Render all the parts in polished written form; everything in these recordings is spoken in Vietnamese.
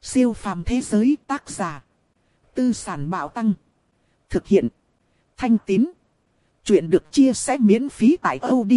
Siêu phàm thế giới tác giả. Tư sản bạo tăng. Thực hiện. Thanh Tín. Chuyện được chia sẻ miễn phí tại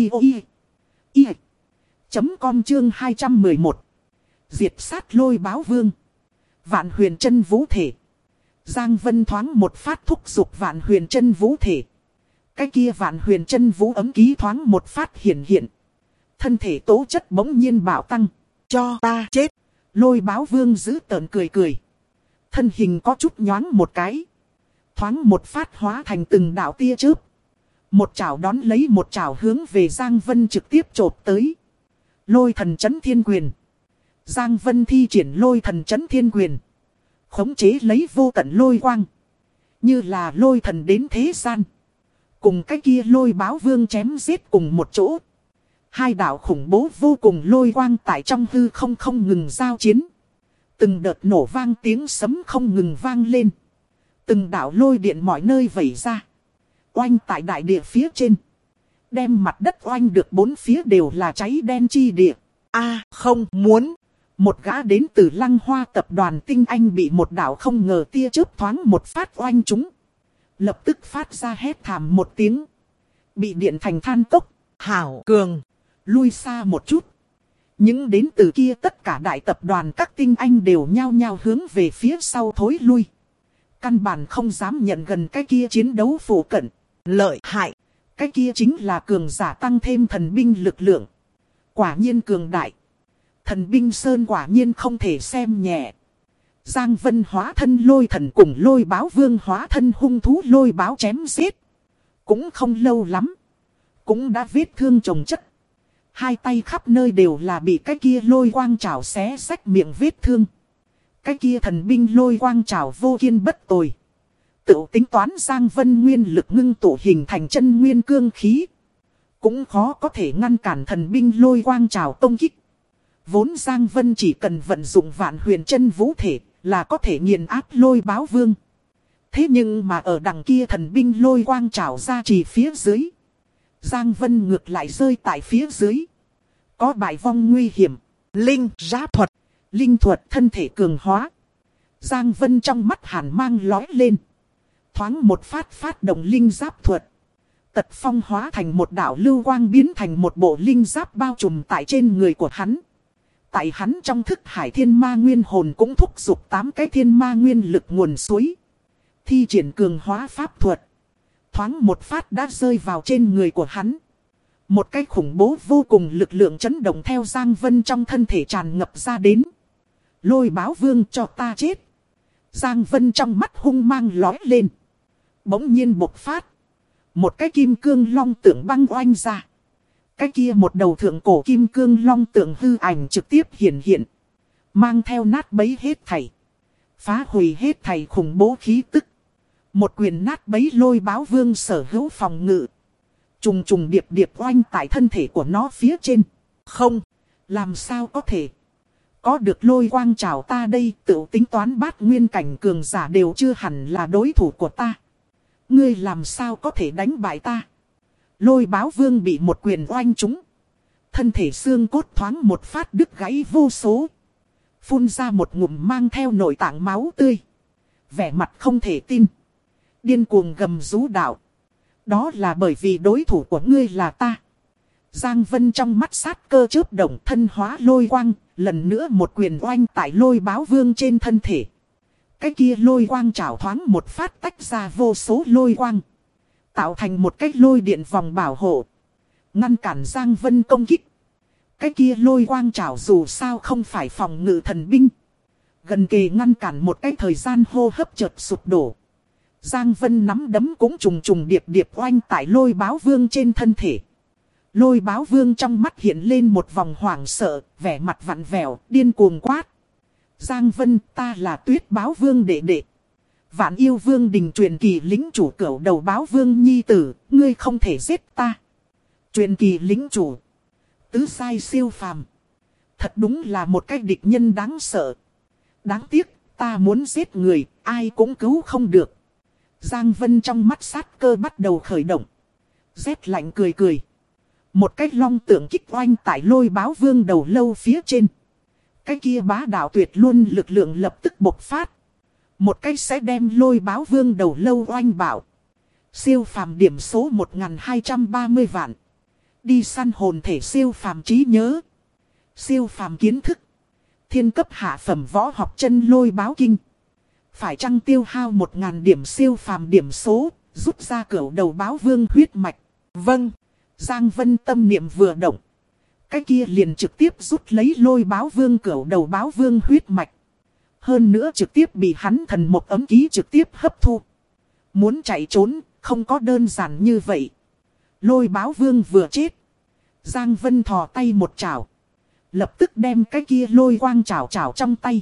audio.com chương 211. Diệt sát lôi báo vương. Vạn huyền chân vũ thể. Giang Vân thoáng một phát thúc giục vạn huyền chân vũ thể. Cái kia vạn huyền chân vũ ấm ký thoáng một phát hiện. Thân thể tố chất bỗng nhiên bạo tăng. Cho ta chết. Lôi báo vương giữ tợn cười. Thân hình có chút nhoáng một cái. Thoáng một phát hóa thành từng đạo tia chớp. Một chảo đón lấy một chảo hướng về Giang Vân trực tiếp chộp tới. Lôi thần chấn thiên quyền. Giang Vân thi triển lôi thần chấn thiên quyền. Khống chế lấy vô tận lôi quang. Như là lôi thần đến thế gian. Cùng cái kia lôi báo vương chém giết cùng một chỗ. Hai đạo khủng bố vô cùng lôi quang tại trong hư không ngừng giao chiến. Từng đợt nổ vang tiếng sấm không ngừng vang lên. Từng đạo lôi điện mọi nơi vẩy ra. Oanh tại đại địa phía trên. Đem mặt đất oanh được bốn phía đều là cháy đen chi địa. Không muốn. Một gã đến từ Lăng Hoa tập đoàn tinh anh bị một đạo không ngờ tia chớp thoáng một phát oanh chúng. Lập tức phát ra hét thảm một tiếng. Bị điện thành than cốc. Hảo cường. Lui xa một chút. Những đến từ kia tất cả đại tập đoàn các tinh anh đều nhao nhao hướng về phía sau thối lui. Căn bản không dám nhận gần cái kia chiến đấu phổ cận. Lợi hại. Cái kia chính là cường giả tăng thêm thần binh lực lượng. Quả nhiên cường đại. Thần binh sơn quả nhiên không thể xem nhẹ. Giang Vân hóa thân lôi thần cùng lôi báo vương hóa thân hung thú lôi báo chém giết. Cũng không lâu lắm. Cũng đã vết thương chồng chất. Hai tay khắp nơi đều là bị cái kia lôi quang trảo xé rách miệng vết thương. Cái kia thần binh lôi quang trảo vô kiên bất tồi. Tự tính toán Giang Vân nguyên lực ngưng tụ hình thành chân nguyên cương khí. Cũng khó có thể ngăn cản thần binh lôi quang trảo công kích. Vốn Giang Vân chỉ cần vận dụng vạn huyền chân vũ thể là có thể nghiền áp lôi báo vương. Thế nhưng mà ở đằng kia thần binh lôi quang trảo ra chỉ phía dưới. Giang Vân ngược lại rơi tại phía dưới. Có bại vong nguy hiểm. Linh giáp thuật. Linh thuật thân thể cường hóa. Giang Vân trong mắt hàn mang lói lên. Thoáng một phát động linh giáp thuật. Tật phong hóa thành một đạo lưu quang biến thành một bộ linh giáp bao trùm tại trên người của hắn. Tại hắn trong thức hải thiên ma nguyên hồn cũng thúc giục 8 cái thiên ma nguyên lực nguồn suối. Thi triển cường hóa pháp thuật. Thoáng một phát đã rơi vào trên người của hắn. Một cái khủng bố vô cùng lực lượng chấn động theo Giang Vân trong thân thể tràn ngập ra đến. Lôi báo vương cho ta chết. Giang Vân trong mắt hung mang lói lên. Bỗng nhiên bộc phát. Một cái kim cương long tượng băng oanh ra. Cái kia một đầu thượng cổ kim cương long tượng hư ảnh trực tiếp hiện. Mang theo nát bấy hết thảy. Phá hủy hết thảy khủng bố khí tức. Một quyền nát bấy lôi báo vương sở hữu phòng ngự. Trùng điệp oanh tại thân thể của nó phía trên. Không, làm sao có thể. Có được lôi quang trảo ta đây tự tính toán bát nguyên cảnh cường giả đều chưa hẳn là đối thủ của ta. Ngươi làm sao có thể đánh bại ta. Lôi báo vương bị một quyền oanh trúng. Thân thể xương cốt thoáng một phát đứt gãy vô số. Phun ra một ngụm mang theo nội tạng máu tươi. Vẻ mặt không thể tin. Điên cuồng gầm rú đạo. Đó là bởi vì đối thủ của ngươi là ta. Giang Vân trong mắt sát cơ chớp động thân hóa lôi quang. Lần nữa một quyền oanh tại lôi báo vương trên thân thể. Cái kia lôi quang trảo thoáng một phát tách ra vô số lôi quang. Tạo thành một cái lôi điện vòng bảo hộ. Ngăn cản Giang Vân công kích. Cái kia lôi quang trảo dù sao không phải phòng ngự thần binh. Gần kề ngăn cản một cái thời gian hô hấp chợt sụp đổ. Giang Vân nắm đấm cũng trùng điệp oanh tại lôi báo vương trên thân thể. Lôi báo vương trong mắt hiện lên một vòng hoảng sợ, vẻ mặt vặn vẹo, điên cuồng quát. Giang Vân, ta là Tuyết báo vương đệ đệ. Vạn yêu vương đình truyền kỳ lính chủ cửu đầu báo vương nhi tử, ngươi không thể giết ta. Truyền kỳ lính chủ. Tứ sai siêu phàm. Thật đúng là một cái địch nhân đáng sợ. Đáng tiếc, ta muốn giết người, ai cũng cứu không được. Giang Vân trong mắt sát cơ bắt đầu khởi động. Rét lạnh cười. Một cái long tượng kích oanh tại lôi báo vương đầu lâu phía trên. Cái kia bá đạo tuyệt luôn lực lượng lập tức bộc phát. Một cái sẽ đem Lôi Báo Vương đầu lâu oanh bảo. Siêu phàm điểm số 1230 vạn. Đi săn hồn thể siêu phàm trí nhớ. Siêu phàm kiến thức. Thiên cấp hạ phẩm võ học chân Lôi Báo kinh. Phải chăng tiêu hao 1000 điểm siêu phàm điểm số, rút ra cửu đầu báo vương huyết mạch. Vâng. Giang Vân tâm niệm vừa động. Cái kia liền trực tiếp rút lấy Lôi Báo Vương cửu đầu báo vương huyết mạch. Hơn nữa trực tiếp bị hắn thần một ấm ký trực tiếp hấp thu. Muốn chạy trốn, không có đơn giản như vậy. Lôi Báo Vương vừa chết. Giang Vân thò tay một chảo. Lập tức đem cái kia lôi quang chảo chảo trong tay.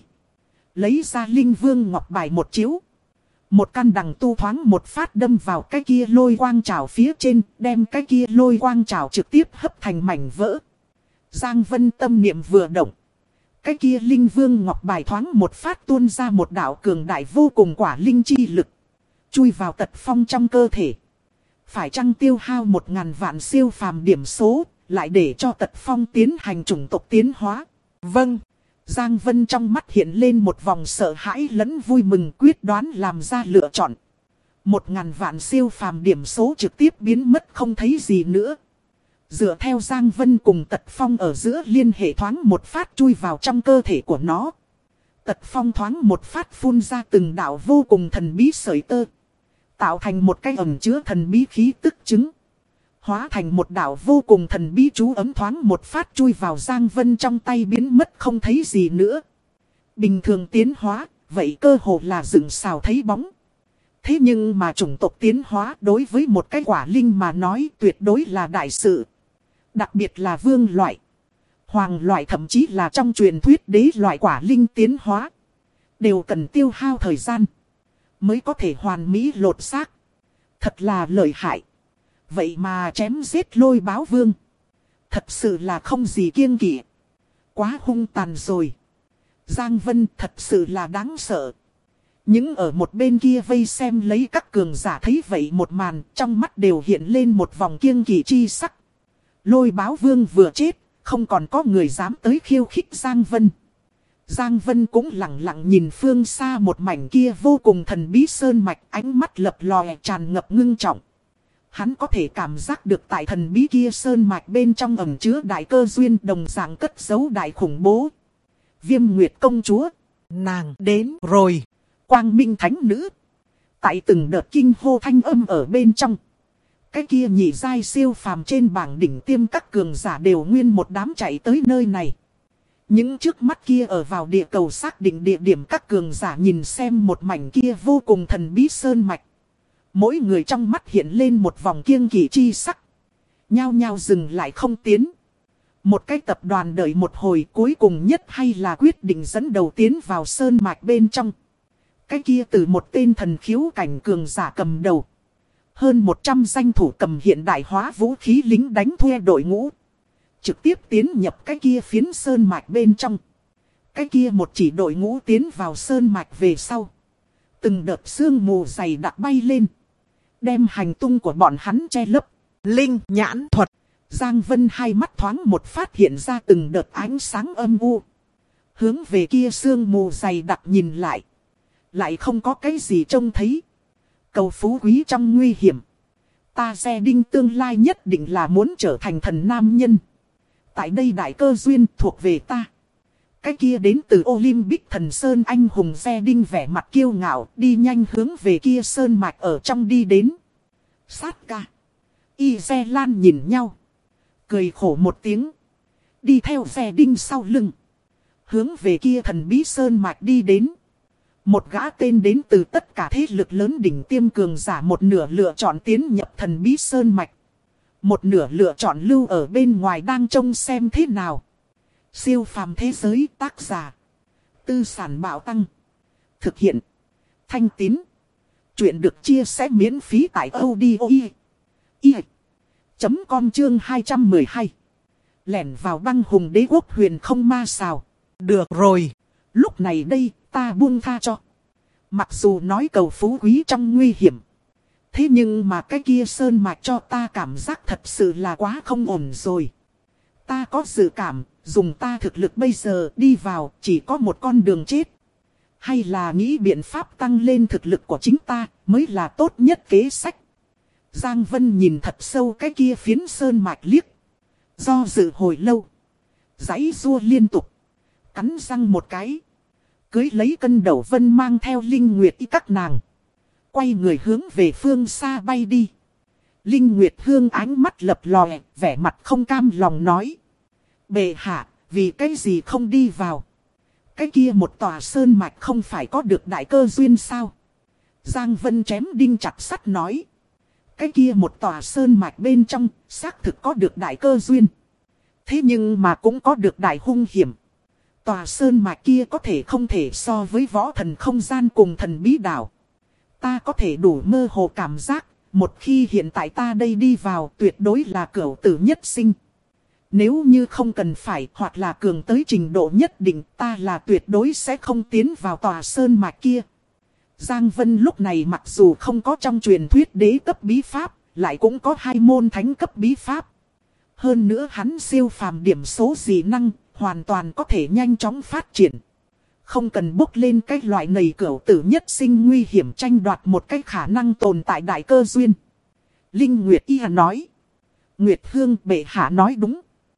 Lấy ra Linh Vương ngọc bài một chiếu. Một căn đằng tu thoáng một phát đâm vào cái kia lôi quang chảo phía trên. Đem cái kia lôi quang chảo trực tiếp hấp thành mảnh vỡ. Giang Vân tâm niệm vừa động. Cái kia Linh Vương ngọc bài thoáng một phát tuôn ra một đạo cường đại vô cùng quả linh chi lực. Chui vào Tật Phong trong cơ thể. Phải chăng tiêu hao 1000 vạn siêu phàm điểm số, lại để cho Tật Phong tiến hành chủng tộc tiến hóa. Vâng. Giang Vân trong mắt hiện lên một vòng sợ hãi lẫn vui mừng, quyết đoán làm ra lựa chọn. 1000 vạn siêu phàm điểm số trực tiếp biến mất không thấy gì nữa. Dựa theo Giang Vân cùng Tật Phong ở giữa liên hệ thoáng một phát chui vào trong cơ thể của nó. Tật Phong thoáng một phát phun ra từng đạo vô cùng thần bí sợi tơ. Tạo thành một cái ẩn chứa thần bí khí tức trứng. Hóa thành một đạo vô cùng thần bí chú ấm thoáng một phát chui vào Giang Vân trong tay biến mất không thấy gì nữa. Bình thường tiến hóa, vậy cơ hồ là dựng xào thấy bóng. Thế nhưng mà chủng tộc tiến hóa đối với một cái quả linh mà nói tuyệt đối là đại sự. Đặc biệt là vương loại, hoàng loại thậm chí là trong truyền thuyết đế loại quả linh tiến hóa. Đều cần tiêu hao thời gian mới có thể hoàn mỹ lột xác. Thật là lợi hại. Vậy mà chém giết Lôi Báo Vương. Thật sự là không gì kiêng kỵ. Quá hung tàn rồi. Giang Vân thật sự là đáng sợ. Những ở một bên kia vây xem lấy các cường giả thấy vậy một màn, trong mắt đều hiện lên một vòng kiêng kỵ chi sắc. Lôi Báo Vương vừa chết, không còn có người dám tới khiêu khích Giang Vân. Giang Vân cũng lặng lặng nhìn phương xa một mảnh kia vô cùng thần bí sơn mạch, ánh mắt lập lòe tràn ngập ngưng trọng. Hắn có thể cảm giác được tại thần bí kia sơn mạch bên trong ẩn chứa đại cơ duyên, đồng dạng cất giấu đại khủng bố. Viêm Nguyệt công chúa, nàng đến rồi. Quang Minh thánh nữ. Tại từng đợt kinh hô thanh âm ở bên trong. Cái kia nhị giai siêu phàm trên bảng đỉnh tiêm các cường giả đều nguyên một đám chạy tới nơi này. Những trước mắt kia ở vào địa cầu xác định địa điểm các cường giả nhìn xem một mảnh kia vô cùng thần bí sơn mạch. Mỗi người trong mắt hiện lên một vòng kiêng kỵ chi sắc. Nhao nhao dừng lại không tiến. Một cái tập đoàn đợi một hồi cuối cùng nhất hay là quyết định dẫn đầu tiến vào sơn mạch bên trong. Cái kia từ một tên thần khiếu cảnh cường giả cầm đầu. Hơn 100 danh thủ cầm hiện đại hóa vũ khí lính đánh thuê đội ngũ. Trực tiếp tiến nhập cái kia phiến sơn mạch bên trong. Cái kia một chỉ đội ngũ tiến vào sơn mạch về sau. Từng đợt sương mù dày đặc bay lên. Đem hành tung của bọn hắn che lấp. Linh nhãn thuật. Giang Vân hai mắt thoáng một phát hiện ra từng đợt ánh sáng âm u. Hướng về kia sương mù dày đặc nhìn lại. Lại không có cái gì trông thấy. Cầu phú quý trong nguy hiểm. Ta Xe Đinh tương lai nhất định là muốn trở thành thần nam nhân. Tại đây đại cơ duyên thuộc về ta. Cái kia đến từ Olympic thần Sơn anh hùng Xe Đinh vẻ mặt kiêu ngạo đi nhanh hướng về kia sơn mạch ở trong đi đến. Sát ca. Y Xe Lan nhìn nhau. Cười khổ một tiếng. Đi theo Xe Đinh sau lưng. Hướng về kia thần bí sơn mạch đi đến. Một gã tên đến từ tất cả thế lực lớn đỉnh tiêm cường giả một nửa lựa chọn tiến nhập thần bí sơn mạch. Một nửa lựa chọn lưu ở bên ngoài đang trông xem thế nào. Siêu phàm thế giới tác giả. Tư sản bạo tăng. Thực hiện. Thanh Tín. Chuyện được chia sẻ miễn phí tại audio.com chương 212. Lẻn vào băng hùng đế quốc huyền không ma xào. Được rồi. Lúc này đây ta buông tha cho. Mặc dù nói cầu phú quý trong nguy hiểm. Thế nhưng mà cái kia sơn mạch cho ta cảm giác thật sự là quá không ổn rồi. Ta có dự cảm, Dùng ta thực lực bây giờ đi vào chỉ có một con đường chết. Hay là nghĩ biện pháp tăng lên thực lực của chính ta mới là tốt nhất kế sách. Giang Vân nhìn thật sâu cái kia phiến sơn mạch liếc. Do dự hồi lâu. Giãy giụa liên tục. Cắn răng một cái. Cưới lấy cân đầu vân mang theo Linh Nguyệt y các nàng. Quay người hướng về phương xa bay đi. Linh Nguyệt Hương ánh mắt lập lòe, vẻ mặt không cam lòng nói. Bệ hạ, vì cái gì không đi vào? Cái kia một tòa sơn mạch không phải có được đại cơ duyên sao? Giang Vân chém đinh chặt sắt nói. Cái kia một tòa sơn mạch bên trong, xác thực có được đại cơ duyên. Thế nhưng mà cũng có được đại hung hiểm. Tòa sơn mạch kia có thể không thể so với võ thần không gian cùng thần bí đảo. Ta có thể đủ mơ hồ cảm giác, một khi hiện tại ta đây đi vào tuyệt đối là cửu tử nhất sinh. Nếu như không cần phải hoặc là cường tới trình độ nhất định, ta là tuyệt đối sẽ không tiến vào tòa sơn mạch kia. Giang Vân lúc này mặc dù không có trong truyền thuyết đế cấp bí pháp, lại cũng có 2 môn thánh cấp bí pháp. Hơn nữa hắn siêu phàm điểm số dị năng, hoàn toàn có thể nhanh chóng phát triển. Không cần bốc lên cái loại này cửu tử nhất sinh nguy hiểm tranh đoạt một cái khả năng tồn tại đại cơ duyên. Linh Nguyệt Y nói. Nguyệt Hương bệ hạ nói đúng.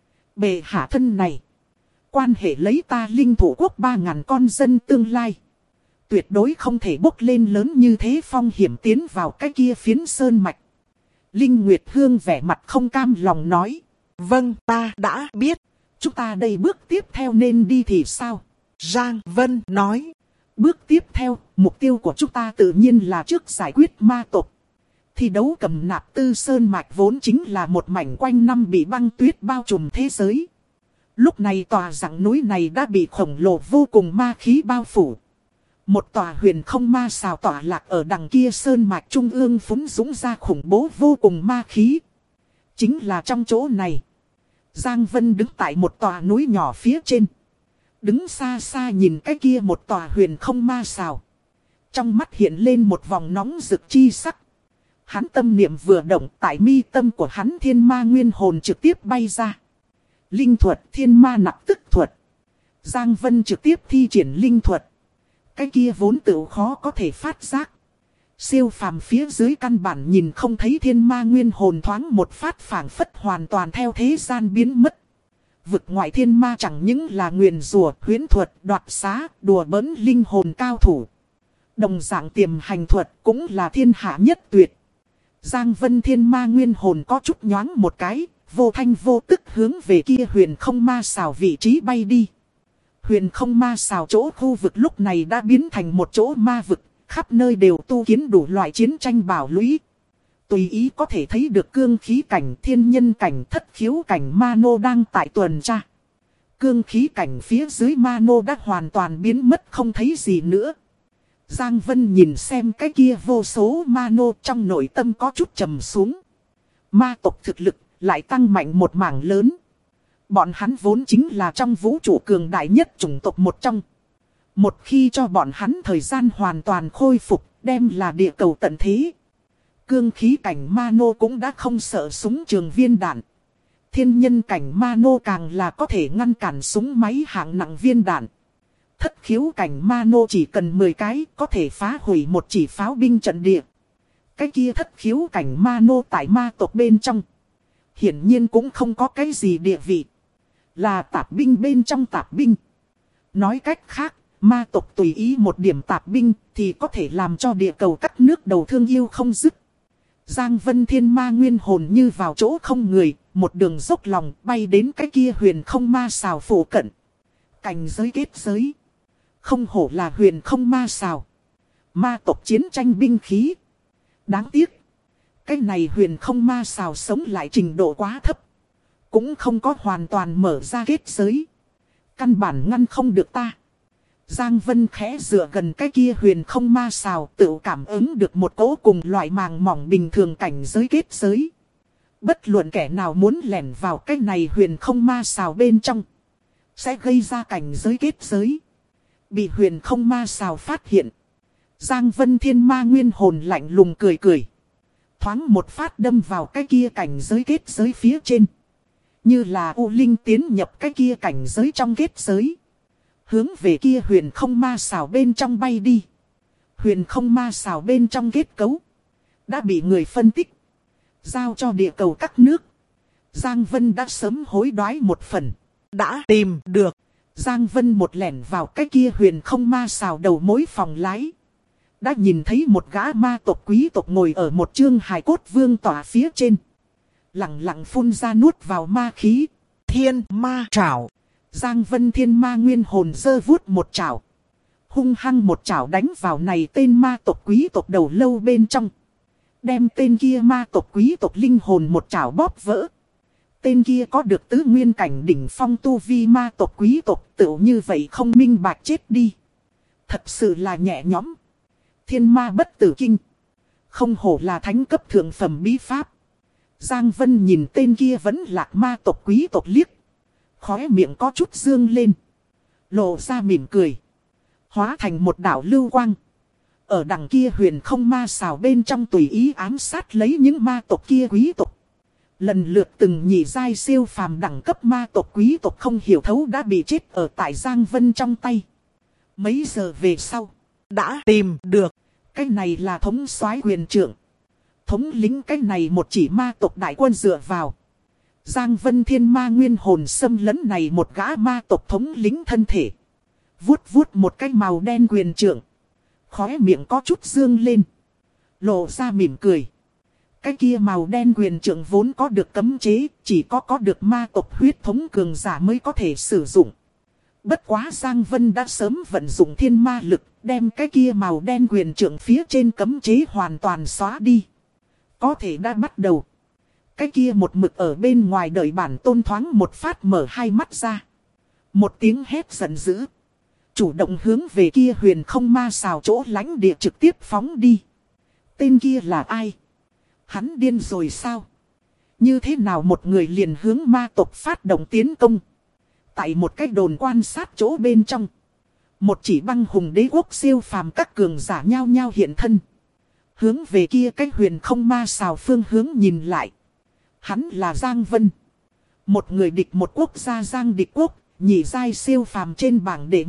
Bệ hạ thân này. Quan hệ lấy ta linh thủ quốc 3.000 con dân tương lai. Tuyệt đối không thể bốc lên lớn như thế phong hiểm tiến vào cái kia phiến sơn mạch. Linh Nguyệt Hương vẻ mặt không cam lòng nói. Vâng, ta đã biết. Chúng ta đây bước tiếp theo nên đi thì sao? Giang Vân nói. Bước tiếp theo, mục tiêu của chúng ta tự nhiên là trước giải quyết ma tộc. Thi đấu cầm nạp tư sơn mạch vốn chính là một mảnh quanh năm bị băng tuyết bao trùm thế giới. Lúc này tòa rặng núi này đã bị khổng lồ vô cùng ma khí bao phủ. Một tòa huyền không ma xào tỏa lạc ở đằng kia sơn mạch trung ương phúng dũng ra khủng bố vô cùng ma khí. Chính là trong chỗ này. Giang Vân đứng tại một tòa núi nhỏ phía trên. Đứng xa xa nhìn cái kia một tòa huyền không ma xào. Trong mắt hiện lên một vòng nóng rực chi sắc. Hắn tâm niệm vừa động, tại mi tâm của hắn thiên ma nguyên hồn trực tiếp bay ra. Linh thuật thiên ma nặc tức thuật. Giang Vân trực tiếp thi triển linh thuật. Cái kia vốn tự khó có thể phát giác. Siêu phàm phía dưới căn bản nhìn không thấy thiên ma nguyên hồn thoáng một phát phảng phất hoàn toàn theo thế gian biến mất. Vực ngoại thiên ma chẳng những là nguyền rủa, huyễn thuật, đoạt xá, đùa bỡn linh hồn cao thủ. Đồng dạng tiềm hành thuật cũng là thiên hạ nhất tuyệt. Giang Vân thiên ma nguyên hồn có chút nhoáng một cái, vô thanh vô tức hướng về kia huyền không ma xào vị trí bay đi. Huyền không ma xào chỗ khu vực lúc này đã biến thành một chỗ ma vực, khắp nơi đều tu kiến đủ loại chiến tranh bảo lũy. Tùy ý có thể thấy được cương khí cảnh, thiên nhân cảnh, thất khiếu cảnh ma nô đang tại tuần tra. Cương khí cảnh phía dưới ma nô đã hoàn toàn biến mất không thấy gì nữa. Giang Vân nhìn xem cái kia vô số ma nô trong nội tâm có chút trầm xuống. Ma tộc thực lực lại tăng mạnh một mảng lớn. Bọn hắn vốn chính là trong vũ trụ cường đại nhất chủng tộc một trong. Một khi cho bọn hắn thời gian hoàn toàn khôi phục, đem là địa cầu tận thế. Cương khí cảnh ma nô cũng đã không sợ súng trường viên đạn. Thiên nhân cảnh ma nô càng là có thể ngăn cản súng máy hạng nặng viên đạn. Thất khiếu cảnh ma nô chỉ cần 10 cái có thể phá hủy một chỉ pháo binh trận địa. Cái kia thất khiếu cảnh ma nô tại ma tộc bên trong. Hiển nhiên cũng không có cái gì địa vị. Là tạp binh bên trong tạp binh. Nói cách khác, ma tộc tùy ý một điểm tạp binh thì có thể làm cho địa cầu cắt nước đầu thương yêu không dứt. Giang Vân thiên ma nguyên hồn như vào chỗ không người, một đường dốc lòng bay đến cái kia huyền không ma xào phủ cận. Cảnh giới kết giới. Không hổ là huyền không ma xào. Ma tộc chiến tranh binh khí. Đáng tiếc. Cái này huyền không ma xào sống lại trình độ quá thấp. Cũng không có hoàn toàn mở ra kết giới. Căn bản ngăn không được ta. Giang Vân khẽ dựa gần cái kia huyền không ma xào, tự cảm ứng được một cỗ cùng loại màng mỏng bình thường cảnh giới kết giới. Bất luận kẻ nào muốn lẻn vào cái này huyền không ma xào bên trong, sẽ gây ra cảnh giới kết giới. Bị huyền không ma xào phát hiện. Giang Vân thiên ma nguyên hồn lạnh lùng cười cười. Thoáng một phát đâm vào cái kia cảnh giới kết giới phía trên. Như là U Linh tiến nhập cái kia cảnh giới trong kết giới. Hướng về kia huyền không ma xào bên trong bay đi. Huyền không ma xào bên trong kết cấu. Đã bị người phân tích. Giao cho địa cầu các nước. Giang Vân đã sớm hối đoái một phần. Đã tìm được. Giang Vân một lẻn vào cái kia huyền không ma xào đầu mối phòng lái. Đã nhìn thấy một gã ma tộc quý tộc ngồi ở một chương hài cốt vương tỏa phía trên. Lặng lặng phun ra nuốt vào ma khí. Thiên ma trảo. Giang Vân thiên ma nguyên hồn giơ vuốt một trảo. Hung hăng một trảo đánh vào này tên ma tộc quý tộc đầu lâu bên trong. Đem tên kia ma tộc quý tộc linh hồn một trảo bóp vỡ. Tên kia có được tứ nguyên cảnh đỉnh phong tu vi ma tộc quý tộc tựu như vậy không minh bạch chết đi. Thật sự là nhẹ nhõm. Thiên ma bất tử kinh. Không hổ là thánh cấp thượng phẩm bí pháp. Giang Vân nhìn tên kia vẫn lạc ma tộc quý tộc liếc. Khóe miệng có chút dương lên. Lộ ra mỉm cười. Hóa thành một đảo lưu quang. Ở đằng kia huyền không ma xào bên trong tùy ý ám sát lấy những ma tộc kia quý tộc. Lần lượt từng nhị giai siêu phàm đẳng cấp ma tộc quý tộc không hiểu thấu đã bị chết ở tại Giang Vân trong tay. Mấy giờ về sau. Đã tìm được. Cái này là thống soái quyền trưởng. Thống lĩnh cái này một chỉ ma tộc đại quân dựa vào. Giang Vân thiên ma nguyên hồn xâm lấn này một gã ma tộc thống lĩnh thân thể. Vuốt vuốt một cái màu đen quyền trưởng. Khóe miệng có chút dương lên. Lộ ra mỉm cười. Cái kia màu đen quyền trưởng vốn có được cấm chế. Chỉ có được ma tộc huyết thống cường giả mới có thể sử dụng. Bất quá Giang Vân đã sớm vận dụng thiên ma lực. Đem cái kia màu đen quyền trưởng phía trên cấm chế hoàn toàn xóa đi. Có thể đã bắt đầu. Cái kia một mực ở bên ngoài đợi bản tôn thoáng một phát mở hai mắt ra. Một tiếng hét giận dữ. Chủ động hướng về kia huyền không ma xào chỗ lãnh địa trực tiếp phóng đi. Tên kia là ai? Hắn điên rồi sao? Như thế nào một người liền hướng ma tộc phát động tiến công? Tại một cái đồn quan sát chỗ bên trong. Một chỉ băng hùng đế quốc siêu phàm các cường giả nhao nhao hiện thân. Hướng về kia cái huyền không ma xào phương hướng nhìn lại. Hắn là Giang Vân. Một người địch một quốc gia Giang địch quốc. Nhị giai siêu phàm trên bảng để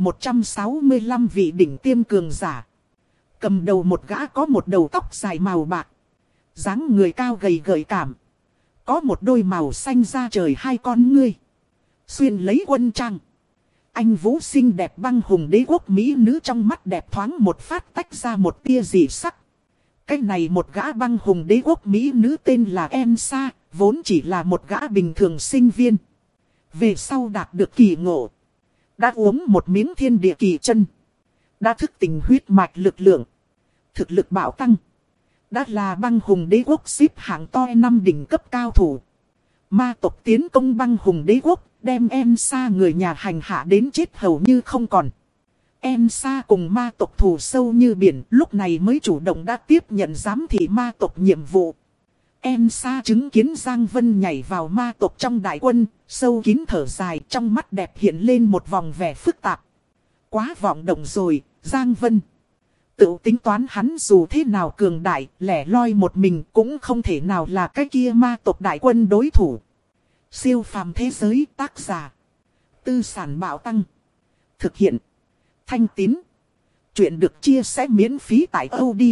165 vị đỉnh tiêm cường giả. Cầm đầu một gã có một đầu tóc dài màu bạc. Dáng người cao gầy gợi cảm. Có một đôi màu xanh da trời hai con ngươi. Xuyên lấy quân trang. Anh vũ xinh đẹp băng hùng đế quốc mỹ nữ trong mắt đẹp thoáng một phát tách ra một tia dị sắc. Cái này một gã băng hùng đế quốc mỹ nữ tên là Elsa, vốn chỉ là một gã bình thường sinh viên. Về sau đạt được kỳ ngộ. Đã uống một miếng thiên địa kỳ chân. Đã thức tỉnh huyết mạch lực lượng. Thực lực bạo tăng. Đã là băng hùng đế quốc xếp hạng to 5 đỉnh cấp cao thủ. Ma tộc tiến công băng hùng đế quốc. Đem Elsa người nhà hành hạ đến chết hầu như không còn. Elsa cùng ma tộc thù sâu như biển. Lúc này mới chủ động đã tiếp nhận giám thị ma tộc nhiệm vụ. Elsa chứng kiến Giang Vân nhảy vào ma tộc trong đại quân. Sâu kín thở dài, trong mắt đẹp hiện lên một vòng vẻ phức tạp. Quá vọng động rồi, Giang Vân. Tự tính toán hắn dù thế nào cường đại, lẻ loi một mình cũng không thể nào là cái kia ma tộc đại quân đối thủ. Siêu phàm thế giới tác giả. Tư sản bạo tăng. Thực hiện. Thanh Tín. Chuyện được chia sẻ miễn phí tại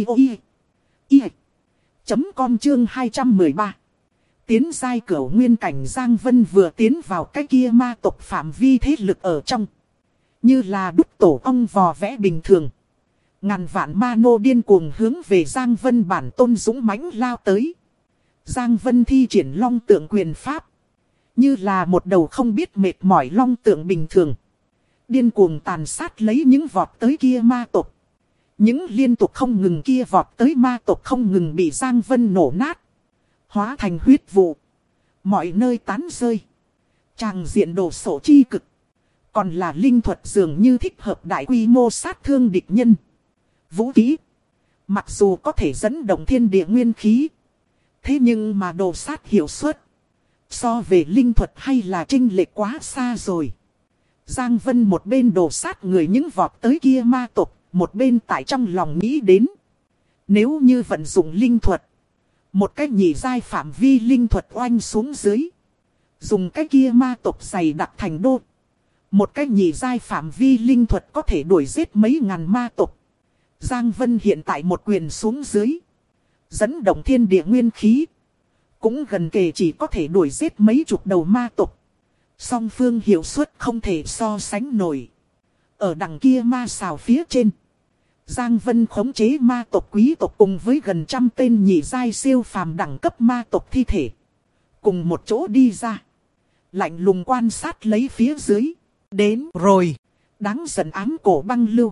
audio.com chương 213. Tiến giai cửu nguyên cảnh Giang Vân vừa tiến vào cái kia ma tộc phạm vi thế lực ở trong. Như là đúc tổ ong vò vẽ bình thường. Ngàn vạn ma nô điên cuồng hướng về Giang Vân bản tôn dũng mãnh lao tới. Giang Vân thi triển long tượng quyền pháp. Như là một đầu không biết mệt mỏi long tượng bình thường. Điên cuồng tàn sát lấy những vọt tới kia ma tộc. Những liên tục không ngừng kia vọt tới ma tộc không ngừng bị Giang Vân nổ nát. Hóa thành huyết vụ. Mọi nơi tán rơi. Tràng diện đồ sổ chi cực. Còn là linh thuật dường như thích hợp đại quy mô sát thương địch nhân. Vũ khí. Mặc dù có thể dẫn động thiên địa nguyên khí. Thế nhưng mà đồ sát hiệu suất. So về linh thuật hay là chênh lệch quá xa rồi. Giang Vân một bên đổ sát người những vọt tới kia ma tộc. Một bên tại trong lòng nghĩ đến. Nếu như vận dụng linh thuật. Một cách nhị giai phạm vi linh thuật oanh xuống dưới. Dùng cái kia ma tộc dày đặc thành đô. Một cái nhị giai phạm vi linh thuật có thể đuổi giết mấy ngàn ma tộc. Giang Vân hiện tại một quyền xuống dưới. Dẫn động thiên địa nguyên khí. Cũng gần kề chỉ có thể đuổi giết mấy chục đầu ma tộc. Song phương hiệu suất không thể so sánh nổi. Ở đằng kia ma xào phía trên. Giang Vân khống chế ma tộc quý tộc cùng với gần 100 tên nhị giai siêu phàm đẳng cấp ma tộc thi thể. Cùng một chỗ đi ra. Lạnh lùng quan sát lấy phía dưới. Đến rồi. Đáng giận ám cổ băng lưu.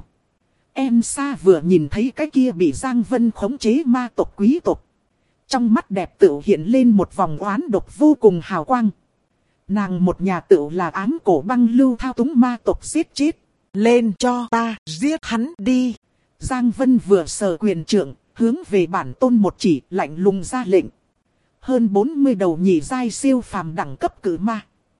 Em xa vừa nhìn thấy cái kia bị Giang Vân khống chế ma tộc quý tộc. Trong mắt đẹp tựu hiện lên một vòng oán độc vô cùng hào quang. Nàng một nhà tựu là ám cổ băng lưu thao túng ma tộc giết chết. Lên cho ta giết hắn đi. Giang Vân vừa sờ quyền trượng, hướng về bản tôn một chỉ lạnh lùng ra lệnh. Hơn 40 đầu nhị giai siêu phàm đẳng cấp cử ma.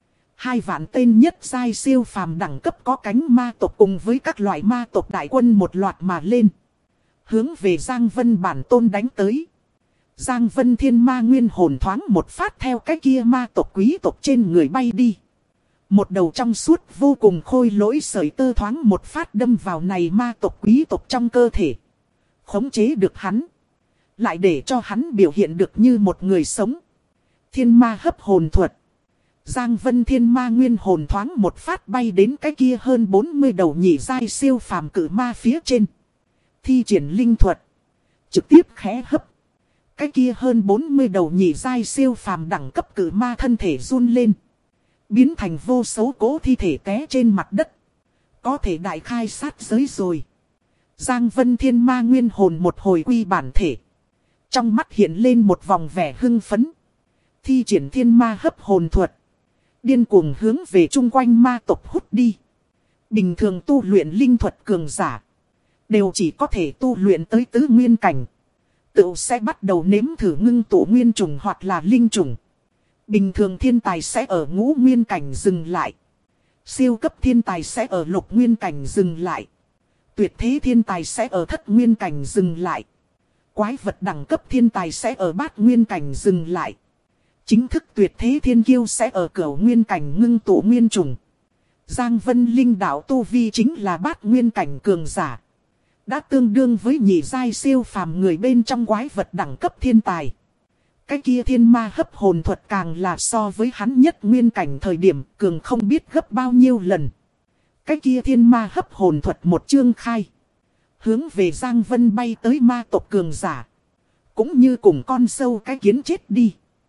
2 vạn tên nhất giai siêu phàm đẳng cấp có cánh ma tộc cùng với các loại ma tộc đại quân một loạt mà lên. Hướng về Giang Vân bản tôn đánh tới. Giang Vân thiên ma nguyên hồn thoáng một phát theo cái kia ma tộc quý tộc trên người bay đi. Một đầu trong suốt vô cùng khôi lỗi sợi tơ thoáng một phát đâm vào này ma tộc quý tộc trong cơ thể. Khống chế được hắn. Lại để cho hắn biểu hiện được như một người sống. Thiên ma hấp hồn thuật. Giang Vân thiên ma nguyên hồn thoáng một phát bay đến cái kia hơn 40 đầu nhị giai siêu phàm cử ma phía trên. Thi triển linh thuật. Trực tiếp khẽ hấp. Cái kia hơn 40 đầu nhị giai siêu phàm đẳng cấp cử ma thân thể run lên. Biến thành vô số cố thi thể té trên mặt đất. Có thể đại khai sát giới rồi. Giang Vân thiên ma nguyên hồn một hồi quy bản thể. Trong mắt hiện lên một vòng vẻ hưng phấn. Thi triển thiên ma hấp hồn thuật. Điên cuồng hướng về chung quanh ma tộc hút đi. Bình thường tu luyện linh thuật cường giả. Đều chỉ có thể tu luyện tới tứ nguyên cảnh. Tự sẽ bắt đầu nếm thử ngưng tụ nguyên trùng hoặc là linh trùng. Bình thường thiên tài sẽ ở ngũ nguyên cảnh dừng lại. Siêu cấp thiên tài sẽ ở lục nguyên cảnh dừng lại. Tuyệt thế thiên tài sẽ ở thất nguyên cảnh dừng lại. Quái vật đẳng cấp thiên tài sẽ ở bát nguyên cảnh dừng lại. Chính thức tuyệt thế thiên kiêu sẽ ở cửu nguyên cảnh ngưng tụ nguyên trùng. Giang Vân linh đạo tu vi chính là bát nguyên cảnh cường giả. Đã tương đương với nhị giai siêu phàm người bên trong quái vật đẳng cấp thiên tài. Cái kia thiên ma hấp hồn thuật càng là so với hắn nhất nguyên cảnh thời điểm cường không biết gấp bao nhiêu lần. Cái kia thiên ma hấp hồn thuật một chương khai. Hướng về Giang Vân bay tới ma tộc cường giả. Cũng như cùng con sâu cái kiến chết đi.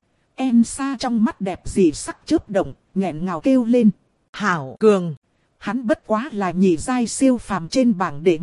Em xa trong mắt đẹp dị sắc chớp động, nghẹn ngào kêu lên. Hảo cường. Hắn bất quá là nhị giai siêu phàm trên bảng đệ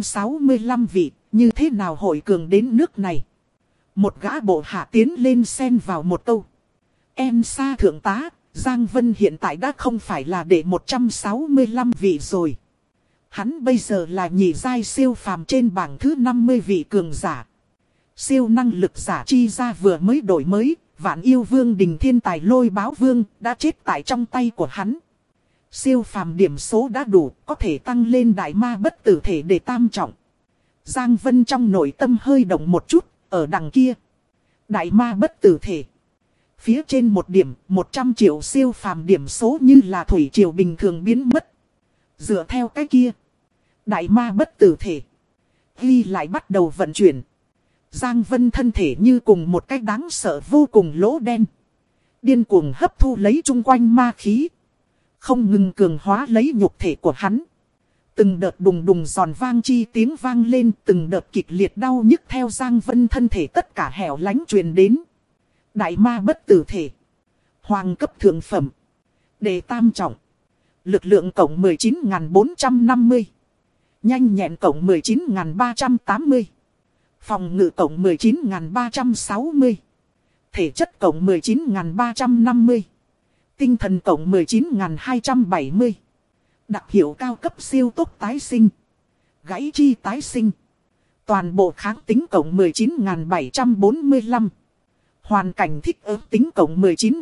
165 vị. Như thế nào hội cường đến nước này? Một gã bộ hạ tiến lên xen vào một câu. Em xa thượng tá, Giang Vân hiện tại đã không phải là đệ 165 vị rồi. Hắn bây giờ là nhị giai siêu phàm trên bảng thứ 50 vị cường giả. Siêu năng lực giả chi ra vừa mới đổi mới, Vạn Yêu Vương Đình Thiên Tài Lôi Báo Vương đã chết tại trong tay của hắn. Siêu phàm điểm số đã đủ, có thể tăng lên đại ma bất tử thể để tam trọng. Giang Vân trong nội tâm hơi động một chút, ở đằng kia. Đại ma bất tử thể. Phía trên một điểm, 100 triệu siêu phàm điểm số như là thủy triều bình thường biến mất. Dựa theo cái kia. Đại ma bất tử thể. Ghi lại bắt đầu vận chuyển. Giang Vân thân thể như cùng một cái đáng sợ vô cùng lỗ đen. Điên cuồng hấp thu lấy chung quanh ma khí. Không ngừng cường hóa lấy nhục thể của hắn. Từng đợt đùng đùng giòn vang chi tiếng vang lên. Từng đợt kịch liệt đau nhức theo Giang Vân thân thể tất cả hẻo lánh truyền đến. Đại ma bất tử thể. Hoàng cấp thượng phẩm. Đề tam trọng. Lực lượng cộng 19.450. Nhanh nhẹn cộng 19.380. Phòng ngự cộng 19.360. Thể chất cộng 19.350. Tinh thần cộng 19.270. Đặc hiệu cao cấp siêu tốc tái sinh. Gãy chi tái sinh. Toàn bộ kháng tính cộng 19.745. Hoàn cảnh thích ứng tính cộng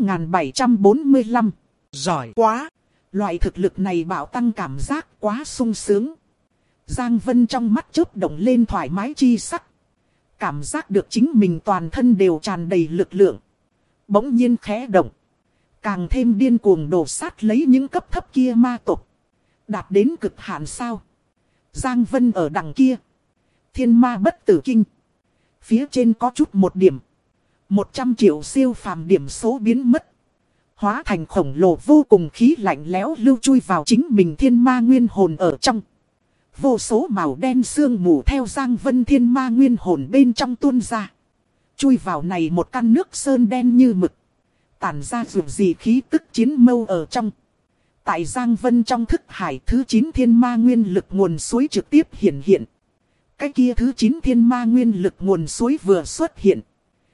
19.745. Giỏi quá. Loại thực lực này bảo tăng cảm giác quá sung sướng. Giang Vân trong mắt chớp động lên thoải mái chi sắc. Cảm giác được chính mình toàn thân đều tràn đầy lực lượng. Bỗng nhiên khẽ động. càng thêm điên cuồng đổ sát lấy những cấp thấp kia ma tộc. Đạt đến cực hạn sao? Giang Vân ở đằng kia. Thiên ma bất tử kinh. Phía trên có chút một điểm. 100 triệu siêu phàm điểm số biến mất. Hóa thành khổng lồ vô cùng khí lạnh lẽo lưu chui vào chính mình thiên ma nguyên hồn ở trong. Vô số màu đen sương mù theo Giang Vân thiên ma nguyên hồn bên trong tuôn ra. Chui vào này một căn nước sơn đen như mực. Tản ra dù gì khí tức chiến mâu ở trong. Tại Giang Vân trong thức hải thứ 9 thiên ma nguyên lực nguồn suối trực tiếp hiện hiện. Cái kia thứ 9 thiên ma nguyên lực nguồn suối vừa xuất hiện.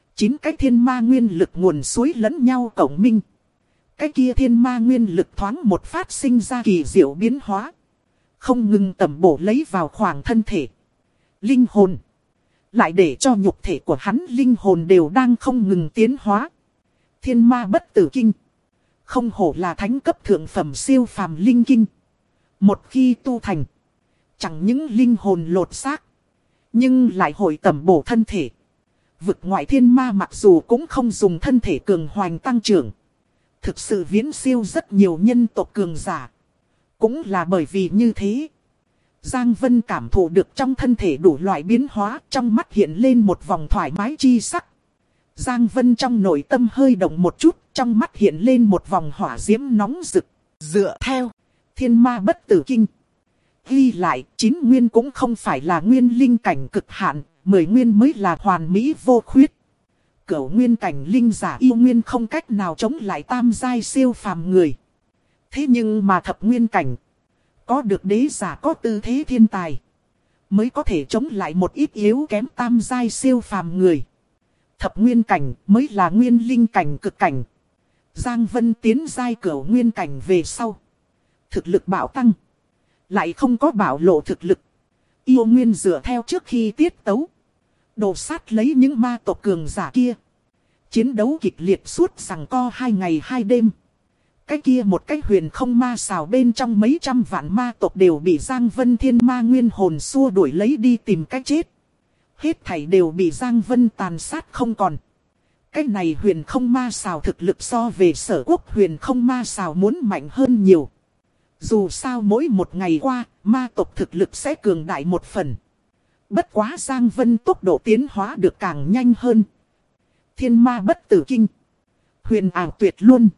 9 cái thiên ma nguyên lực nguồn suối lẫn nhau cộng minh. Cái kia thiên ma nguyên lực thoáng một phát sinh ra kỳ diệu biến hóa. Không ngừng tẩm bổ lấy vào khoảng thân thể. Linh hồn. Lại để cho nhục thể của hắn linh hồn đều đang không ngừng tiến hóa. Thiên ma bất tử kinh. Không hổ là thánh cấp thượng phẩm siêu phàm linh kinh. Một khi tu thành. Chẳng những linh hồn lột xác. Nhưng lại hội tẩm bổ thân thể. Vực ngoại thiên ma mặc dù cũng không dùng thân thể cường hoành tăng trưởng. Thực sự viễn siêu rất nhiều nhân tộc cường giả. Cũng là bởi vì như thế. Giang Vân cảm thụ được trong thân thể đủ loại biến hóa. Trong mắt hiện lên một vòng thoải mái chi sắc. Giang Vân trong nội tâm hơi động một chút. Trong mắt hiện lên một vòng hỏa diễm nóng rực. Dựa theo thiên ma bất tử kinh. Ghi lại 9 nguyên cũng không phải là nguyên linh cảnh cực hạn. 10 nguyên mới là hoàn mỹ vô khuyết. Cửu nguyên cảnh linh giả yêu nguyên không cách nào chống lại tam giai siêu phàm người. Thế nhưng mà thập nguyên cảnh. Có được đế giả có tư thế thiên tài. Mới có thể chống lại một ít yếu kém tam giai siêu phàm người. Thập nguyên cảnh mới là nguyên linh cảnh cực cảnh. Giang Vân tiến giai cửu nguyên cảnh về sau. Thực lực bạo tăng. Lại không có bảo lộ thực lực. Yêu nguyên dựa theo trước khi tiết tấu. Đồ sát lấy những ma tộc cường giả kia. Chiến đấu kịch liệt suốt giằng co 2 ngày 2 đêm. Cái kia một cái huyền không ma xào bên trong mấy trăm vạn ma tộc đều bị Giang Vân thiên ma nguyên hồn xua đuổi lấy đi tìm cách chết. Hết thảy đều bị Giang Vân tàn sát không còn. Cái này huyền không ma xào thực lực so về Sở Quốc huyền không ma xào muốn mạnh hơn nhiều. Dù sao mỗi một ngày qua, ma tộc thực lực sẽ cường đại một phần. Bất quá Giang Vân tốc độ tiến hóa được càng nhanh hơn. Thiên ma bất tử kinh. Huyền ảo tuyệt luôn.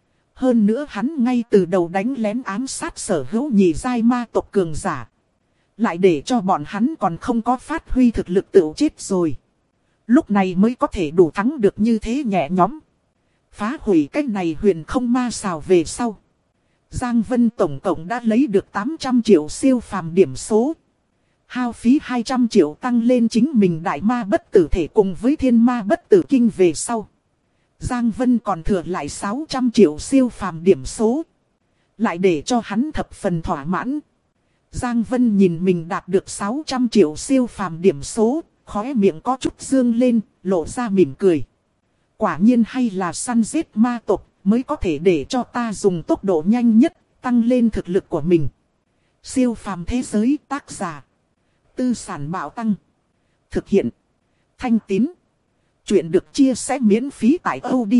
Hơn nữa hắn ngay từ đầu đánh lén ám sát sở hữu nhị giai ma tộc cường giả. Lại để cho bọn hắn còn không có phát huy thực lực tự chết rồi. Lúc này mới có thể đủ thắng được như thế nhẹ nhõm. Phá hủy cái này huyền không ma xào về sau. Giang Vân tổng cộng đã lấy được 800 triệu siêu phàm điểm số. Hao phí 200 triệu tăng lên chính mình đại ma bất tử thể cùng với thiên ma bất tử kinh về sau. Giang Vân còn thừa lại 600 triệu siêu phàm điểm số. Lại để cho hắn thập phần thỏa mãn. Giang Vân nhìn mình đạt được 600 triệu siêu phàm điểm số. Khóe miệng có chút dương lên, lộ ra mỉm cười. Quả nhiên hay là săn giết ma tộc mới có thể để cho ta dùng tốc độ nhanh nhất, tăng lên thực lực của mình. Siêu phàm thế giới tác giả. Tư sản bạo tăng. Thực hiện. Thanh Tín. Chuyện được chia sẻ miễn phí tại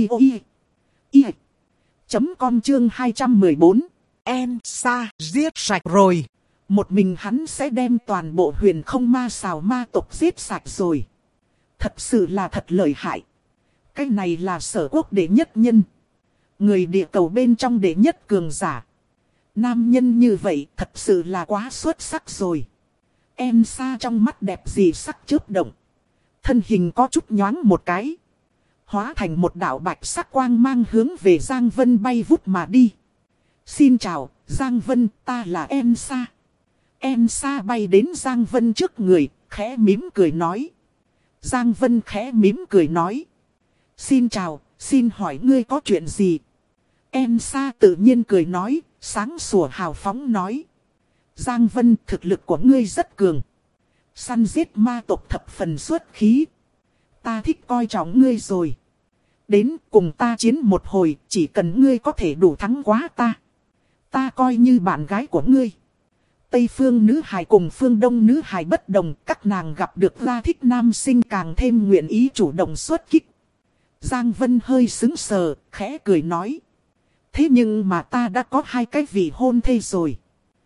audio.com chương 214. Em xa giết sạch rồi. Một mình hắn sẽ đem toàn bộ huyền không ma xào ma tộc giết sạch rồi. Thật sự là thật lợi hại. Cái này là Sở Quốc đệ nhất nhân. Người địa cầu bên trong đệ nhất cường giả. Nam nhân như vậy thật sự là quá xuất sắc rồi. Em xa trong mắt đẹp gì sắc chớp động. Thân hình có chút nhoáng một cái. Hóa thành một đạo bạch sắc quang mang hướng về Giang Vân bay vút mà đi. Xin chào, Giang Vân, ta là em xa. Em xa bay đến Giang Vân trước người, khẽ mím cười nói. Giang Vân khẽ mím cười nói. Xin chào, xin hỏi ngươi có chuyện gì? Em xa tự nhiên cười nói, sáng sủa hào phóng nói. Giang Vân, thực lực của ngươi rất cường. Săn giết ma tộc thập phần xuất khí. Ta thích coi trọng ngươi rồi. Đến cùng ta chiến một hồi, chỉ cần ngươi có thể đủ thắng quá ta. Ta coi như bạn gái của ngươi. Tây phương nữ hài cùng phương đông nữ hài bất đồng, các nàng gặp được ra thích nam sinh càng thêm nguyện ý chủ động xuất kích. Giang Vân hơi sững sờ, khẽ cười nói. Thế nhưng mà ta đã có 2 cái vị hôn thê rồi.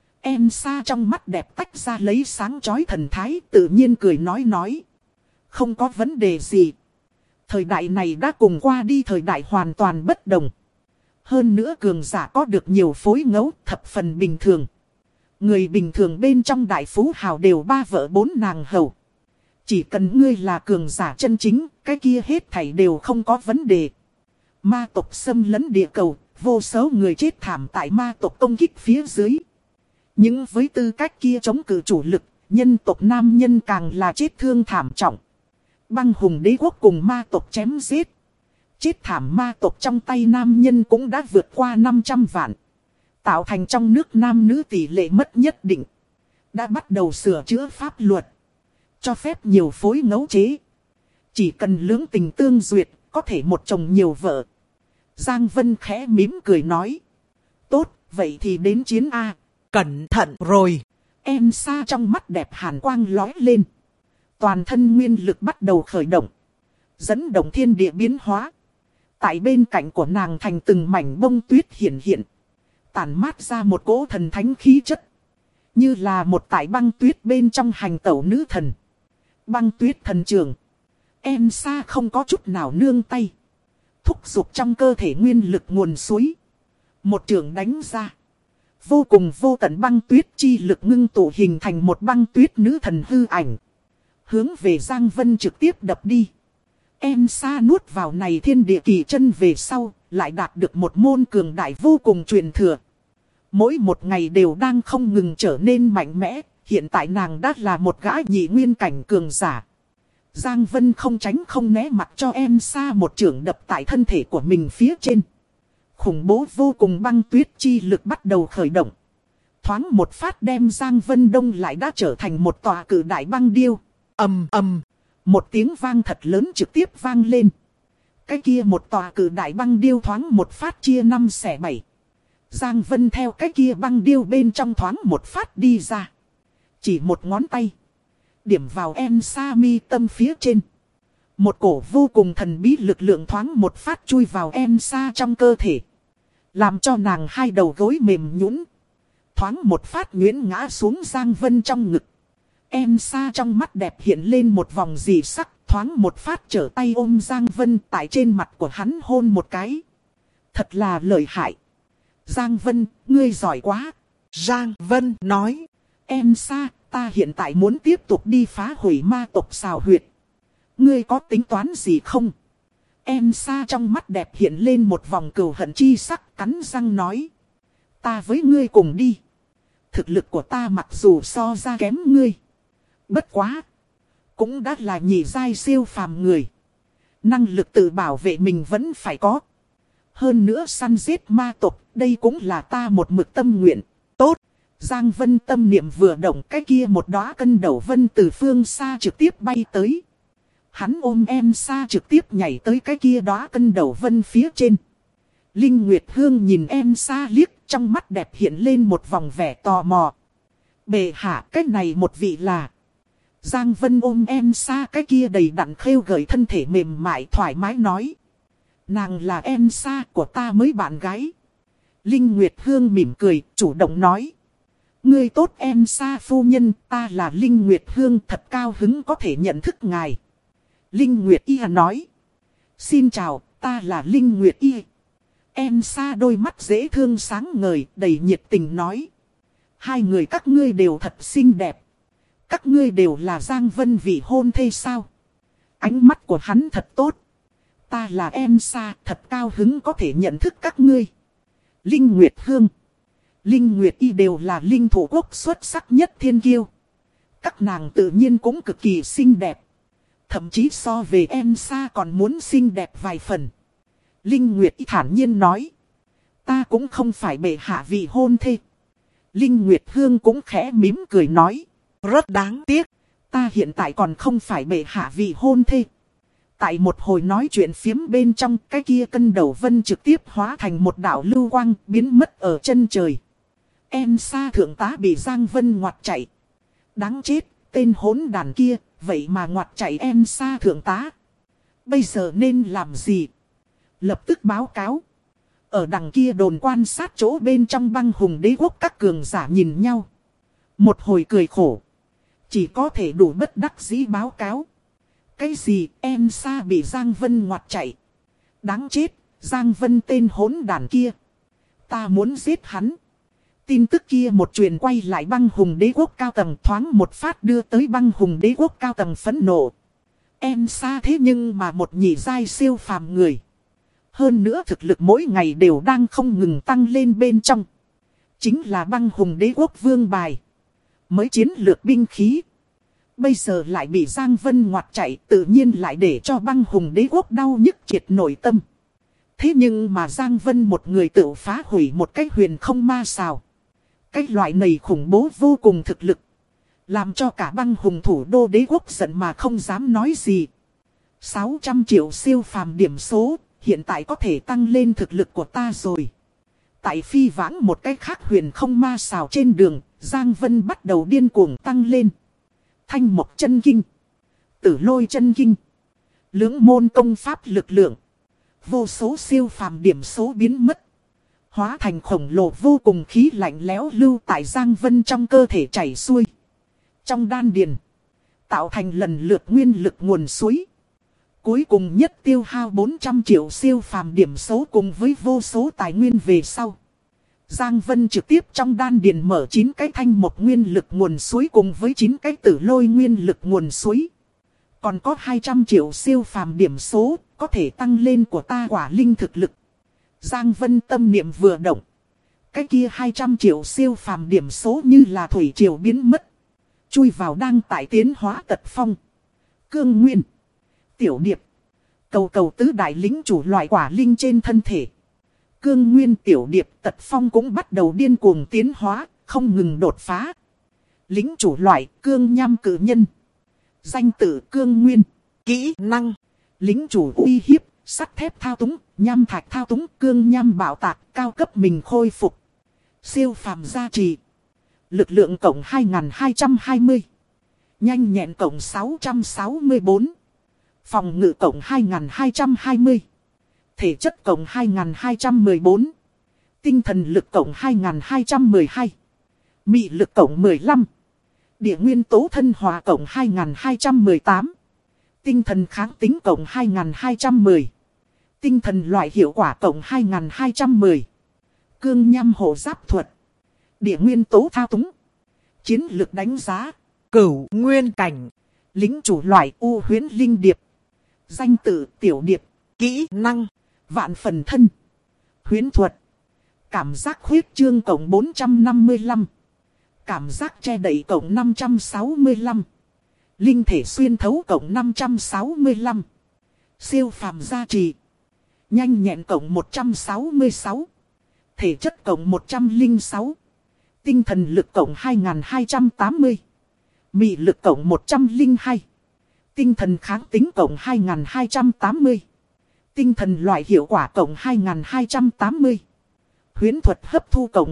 Em xa trong mắt đẹp tách ra lấy sáng chói thần thái, tự nhiên cười nói. Không có vấn đề gì. Thời đại này đã cùng qua đi thời đại hoàn toàn bất đồng. Hơn nữa cường giả có được nhiều phối ngẫu, thập phần bình thường. Người bình thường bên trong đại phú hào đều 3 vợ 4 nàng hầu. Chỉ cần ngươi là cường giả chân chính, cái kia hết thảy đều không có vấn đề. Ma tộc xâm lấn địa cầu, vô số người chết thảm tại ma tộc công kích phía dưới. Nhưng với tư cách kia chống cự chủ lực, nhân tộc nam nhân càng là chết thương thảm trọng. Băng hùng đế quốc cùng ma tộc chém giết. Chết thảm ma tộc trong tay nam nhân cũng đã vượt qua 500 vạn. Tạo thành trong nước nam nữ tỷ lệ mất nhất định. Đã bắt đầu sửa chữa pháp luật. Cho phép nhiều phối ngẫu chế. Chỉ cần lưỡng tình tương duyệt, có thể một chồng nhiều vợ. Giang Vân khẽ mím cười nói. Tốt, vậy thì đến chiến A. Cẩn thận rồi. Em xa trong mắt đẹp hàn quang lói lên. Toàn thân nguyên lực bắt đầu khởi động. Dẫn động thiên địa biến hóa. Tại bên cạnh của nàng thành từng mảnh bông tuyết hiện. Tản mát ra một cỗ thần thánh khí chất. Như là một tại băng tuyết bên trong hành tẩu nữ thần. Băng tuyết thần trường. Em xa không có chút nào nương tay. Thúc giục trong cơ thể nguyên lực nguồn suối. Một trường đánh ra. Vô cùng vô tận băng tuyết chi lực ngưng tụ hình thành một băng tuyết nữ thần hư ảnh. Hướng về Giang Vân trực tiếp đập đi. Em xa nuốt vào này thiên địa kỳ chân về sau, lại đạt được một môn cường đại vô cùng truyền thừa. Mỗi một ngày đều đang không ngừng trở nên mạnh mẽ, hiện tại nàng đã là một gã nhị nguyên cảnh cường giả. Giang Vân không tránh không né mặt cho em xa một chưởng đập tại thân thể của mình phía trên. Khủng bố vô cùng băng tuyết chi lực bắt đầu khởi động. Thoáng một phát đem Giang Vân đông lại đã trở thành một tòa cự đại băng điêu. Ầm ầm. Một tiếng vang thật lớn trực tiếp vang lên. Cái kia một tòa cự đại băng điêu thoáng một phát chia 5 xẻ 7. Giang Vân theo cái kia băng điêu bên trong thoáng một phát đi ra. Chỉ một ngón tay. Điểm vào em sa mi tâm phía trên. Một cổ vô cùng thần bí lực lượng thoáng một phát chui vào em sa trong cơ thể. Làm cho nàng hai đầu gối mềm nhũn. Thoáng một phát nhuyễn ngã xuống Giang Vân trong ngực. Em xa trong mắt đẹp hiện lên một vòng dị sắc, thoáng một phát trở tay ôm Giang Vân tại trên mặt của hắn hôn một cái. Thật là lợi hại. Giang Vân, ngươi giỏi quá. Giang Vân nói. Em xa, ta hiện tại muốn tiếp tục đi phá hủy ma tộc xào huyệt. Ngươi có tính toán gì không? Em xa trong mắt đẹp hiện lên một vòng cừu hận chi sắc, cắn răng nói. Ta với ngươi cùng đi. Thực lực của ta mặc dù so ra kém ngươi. Bất quá. Cũng đã là nhị giai siêu phàm người. Năng lực tự bảo vệ mình vẫn phải có. Hơn nữa săn giết ma tộc, đây cũng là ta một mực tâm nguyện. Tốt. Giang Vân tâm niệm vừa động, cái kia một đóa cân đầu vân từ phương xa trực tiếp bay tới. Hắn ôm em xa trực tiếp nhảy tới cái kia đóa cân đầu vân phía trên. Linh Nguyệt Hương nhìn em xa liếc, trong mắt đẹp hiện lên một vòng vẻ tò mò. Bệ hạ, cái này một vị là... Giang Vân ôm em xa cái kia đầy đặn khêu gợi thân thể mềm mại thoải mái nói. Nàng là em xa của ta mới bạn gái. Linh Nguyệt Hương mỉm cười, chủ động nói. Ngươi tốt em xa phu nhân, ta là Linh Nguyệt Hương, thật cao hứng có thể nhận thức ngài. Linh Nguyệt Y nói. Xin chào, ta là Linh Nguyệt Y. Em xa đôi mắt dễ thương sáng ngời, đầy nhiệt tình nói. Hai người các ngươi đều thật xinh đẹp. Các ngươi đều là Giang Vân vị hôn thê sao? Ánh mắt của hắn thật tốt. Ta là em xa, thật cao hứng có thể nhận thức các ngươi. Linh Nguyệt Hương, Linh Nguyệt Y đều là linh thủ quốc xuất sắc nhất thiên kiêu. Các nàng tự nhiên cũng cực kỳ xinh đẹp. Thậm chí so về em xa còn muốn xinh đẹp vài phần. Linh Nguyệt Y thản nhiên nói. Ta cũng không phải bệ hạ vị hôn thê. Linh Nguyệt Hương cũng khẽ mím cười nói. Rất đáng tiếc. Ta hiện tại còn không phải bệ hạ vị hôn thê. Tại một hồi nói chuyện phiếm bên trong, cái kia cân đầu vân trực tiếp hóa thành một đạo lưu quang biến mất ở chân trời. Em xa thượng tá bị Giang Vân ngoặt chạy. Đáng chết, tên hỗn đàn kia, vậy mà ngoặt chạy em xa thượng tá. Bây giờ nên làm gì? Lập tức báo cáo. Ở đằng kia đồn quan sát chỗ bên trong băng hùng đế quốc các cường giả nhìn nhau. Một hồi cười khổ. Chỉ có thể đủ bất đắc dĩ báo cáo. Cái gì em xa bị Giang Vân ngoặt chạy. Đáng chết, Giang Vân tên hỗn đàn kia. Ta muốn giết hắn. Tin tức kia một truyền quay lại băng hùng đế quốc cao tầng thoáng một phát đưa tới băng hùng đế quốc cao tầng phẫn nộ. Em xa thế nhưng mà một nhị giai siêu phàm người. Hơn nữa thực lực mỗi ngày đều đang không ngừng tăng lên bên trong. Chính là băng hùng đế quốc vương bài. Mới chiến lược binh khí. Bây giờ lại bị Giang Vân ngoặt chạy, tự nhiên lại để cho băng hùng đế quốc đau nhức triệt nội tâm. Thế nhưng mà Giang Vân một người tự phá hủy một cái huyền không ma xào. Cái loại này khủng bố vô cùng thực lực. Làm cho cả băng hùng thủ đô đế quốc giận mà không dám nói gì. 600 triệu siêu phàm điểm số, hiện tại có thể tăng lên thực lực của ta rồi. Tại phi vãng một cái khác huyền không ma xào trên đường, Giang Vân bắt đầu điên cuồng tăng lên. Thanh mộc chân kinh, tử lôi chân kinh, lưỡng môn công pháp lực lượng. Vô số siêu phàm điểm số biến mất. Hóa thành khổng lồ vô cùng khí lạnh lẽo lưu tại Giang Vân trong cơ thể chảy xuôi. Trong đan điền, tạo thành lần lượt nguyên lực nguồn suối. Cuối cùng nhất tiêu hao 400 triệu siêu phàm điểm số cùng với vô số tài nguyên về sau. Giang Vân trực tiếp trong đan điền mở 9 cái thanh mộc nguyên lực nguồn suối cùng với 9 cái tử lôi nguyên lực nguồn suối. Còn có 200 triệu siêu phàm điểm số, có thể tăng lên của ta quả linh thực lực. Giang Vân tâm niệm vừa động. Cái kia 200 triệu siêu phàm điểm số như là thủy triều biến mất. Chui vào đang tại tiến hóa tật phong. Cương Nguyên, Tiểu Điệp, cầu cầu tứ đại lính chủ loại quả linh trên thân thể. Cương Nguyên, Tiểu Điệp, tật phong cũng bắt đầu điên cuồng tiến hóa, không ngừng đột phá. Lính chủ loại, cương nham cử nhân. Danh tự Cương Nguyên. Kỹ năng. Lính chủ uy hiếp, sắt thép thao túng, nham thạch thao túng, cương nham bảo tạc, cao cấp mình khôi phục. Siêu phàm gia trì. Lực lượng cộng 2220. Nhanh nhẹn cộng 664. Phòng ngự cộng 2220. Thể chất cộng 2214. Tinh thần lực cộng 2212. Mị lực cộng 15. Địa nguyên tố thân hòa cộng 2218. Tinh thần kháng tính cộng 2210. Tinh thần loại hiệu quả cộng 2210. Cương nham hộ giáp thuật. Địa nguyên tố thao túng. Chiến lược đánh giá. Cửu nguyên cảnh. Lính chủ loại u huyến linh điệp. Danh tự Tiểu Điệp. Kỹ năng. Vạn phần thân. Huyến thuật. Cảm giác khuyết trương cộng 455. Cảm giác che đậy cộng 565. Linh thể xuyên thấu cộng 565. Siêu phàm gia trì. Nhanh nhẹn cộng 166. Thể chất cộng 106. Tinh thần lực cộng 2280. Mị lực cộng 102. Tinh thần kháng tính cộng 2280. Tinh thần loại hiệu quả cộng 2280. Huyễn thuật hấp thu cộng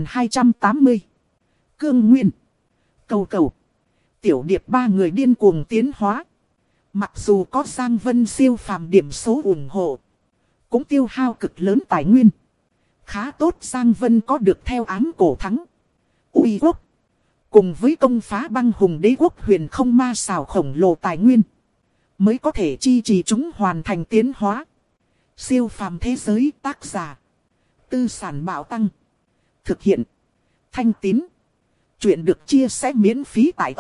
2280. Cương Nguyên, cầu cầu, Tiểu Điệp ba người điên cuồng tiến hóa. Mặc dù có Giang Vân siêu phàm điểm số ủng hộ, cũng tiêu hao cực lớn tài nguyên. Khá tốt Giang Vân có được theo ám cổ thắng, uy quốc, cùng với công phá băng hùng đế quốc huyền không ma xào khổng lồ tài nguyên, mới có thể chi trì chúng hoàn thành tiến hóa. Siêu phàm thế giới tác giả Tư Sản Bảo Tăng. Thực hiện Thanh Tín. Chuyện được chia sẻ miễn phí tại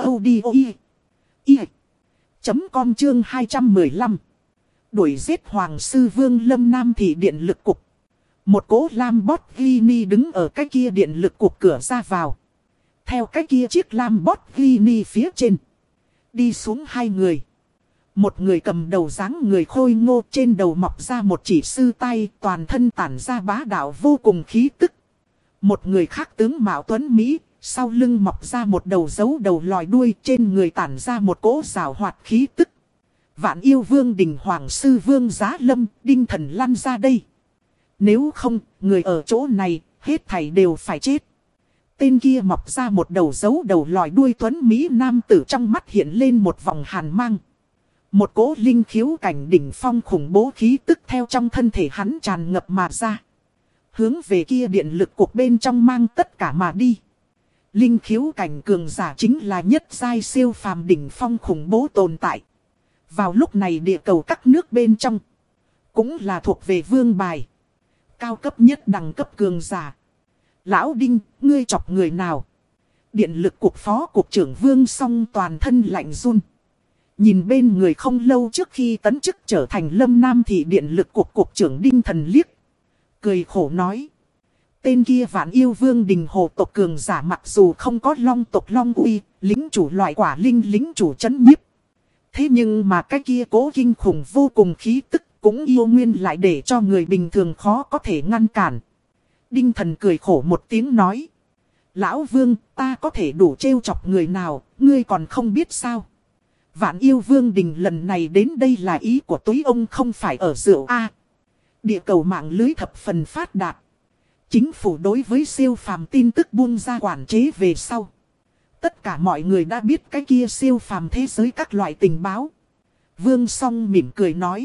audio.com chương 215. Đuổi giết Hoàng sư Vương Lâm Nam thị điện lực cục. Một cỗ Lamborghini đứng ở cái kia điện lực cục cửa ra vào. Theo cái kia chiếc Lamborghini phía trên đi xuống hai người. Một người cầm đầu dáng người khôi ngô, trên đầu mọc ra một chỉ sư tay, toàn thân tản ra bá đạo vô cùng khí tức. Một người khác tướng mạo tuấn Mỹ, sau lưng mọc ra một đầu dấu đầu lòi đuôi, trên người tản ra một cỗ rào hoạt khí tức. Vạn yêu vương đình Hoàng sư Vương Giá Lâm, đinh thần lăn ra đây. Nếu không, người ở chỗ này, hết thảy đều phải chết. Tên kia mọc ra một đầu dấu đầu lòi đuôi tuấn Mỹ nam tử, trong mắt hiện lên một vòng hàn mang. Một cỗ linh khiếu cảnh đỉnh phong khủng bố khí tức theo trong thân thể hắn tràn ngập mà ra. hướng về kia điện lực cục bên trong mang tất cả mà đi. Linh khiếu cảnh cường giả chính là nhất giai siêu phàm đỉnh phong khủng bố tồn tại. Vào lúc này địa cầu các nước bên trong, cũng là thuộc về vương bài. Cao cấp nhất đẳng cấp cường giả. Lão Đinh, ngươi chọc người nào? Điện lực cục phó cục trưởng Vương Song toàn thân lạnh run. Nhìn bên người không lâu trước khi tấn chức trở thành Lâm Nam thị điện lực cục cục trưởng Đinh Thần liếc. Cười khổ nói. Tên kia Vạn Yêu Vương Đình Hồ tộc cường giả mặc dù không có long tộc long uy, lính chủ loại quả linh lính chủ chấn nhiếp. Thế nhưng mà cái kia cố kinh khủng vô cùng khí tức cũng yêu nguyên lại để cho người bình thường khó có thể ngăn cản. Đinh Thần cười khổ một tiếng nói. Lão Vương, ta có thể đủ trêu chọc người nào, ngươi còn không biết sao? Vạn Yêu Vương Đình lần này đến đây là ý của túi ông không phải ở rượu A. Địa cầu mạng lưới thập phần phát đạt. Chính phủ đối với siêu phàm tin tức buông ra quản chế về sau. Tất cả mọi người đã biết cái kia siêu phàm thế giới các loại tình báo. Vương Song mỉm cười nói.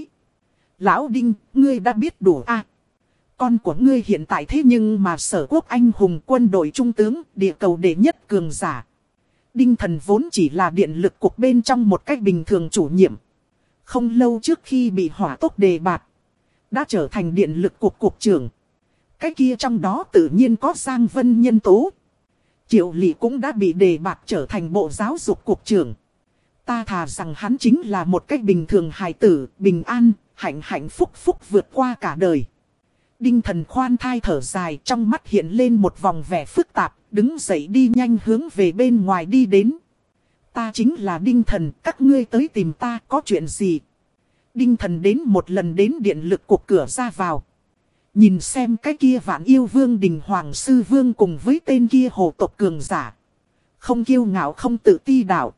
Lão Đinh, ngươi đã biết đủ A. Con của ngươi hiện tại thế nhưng mà Sở Quốc anh hùng quân đội trung tướng, địa cầu đệ nhất cường giả. Đinh Thần vốn chỉ là điện lực cục bên trong một cách bình thường chủ nhiệm. Không lâu trước khi bị hỏa tốc đề bạt, đã trở thành điện lực cục cục trưởng. Cái kia trong đó tự nhiên có Giang Vân nhân tố. Triệu Lị cũng đã bị đề bạt trở thành bộ giáo dục cục trưởng. Ta thà rằng hắn chính là một cách bình thường hài tử, bình an, hạnh phúc vượt qua cả đời. Đinh Thần khoan thai thở dài, trong mắt hiện lên một vòng vẻ phức tạp, đứng dậy đi nhanh hướng về bên ngoài đi đến. Ta chính là Đinh Thần, các ngươi tới tìm ta có chuyện gì? Đinh Thần đến một lần đến điện lực cục cửa ra vào. Nhìn xem cái kia Vạn Yêu Vương Đình Hoàng Sư Vương cùng với tên kia hồ tộc cường giả. Không kiêu ngạo không tự ti đạo.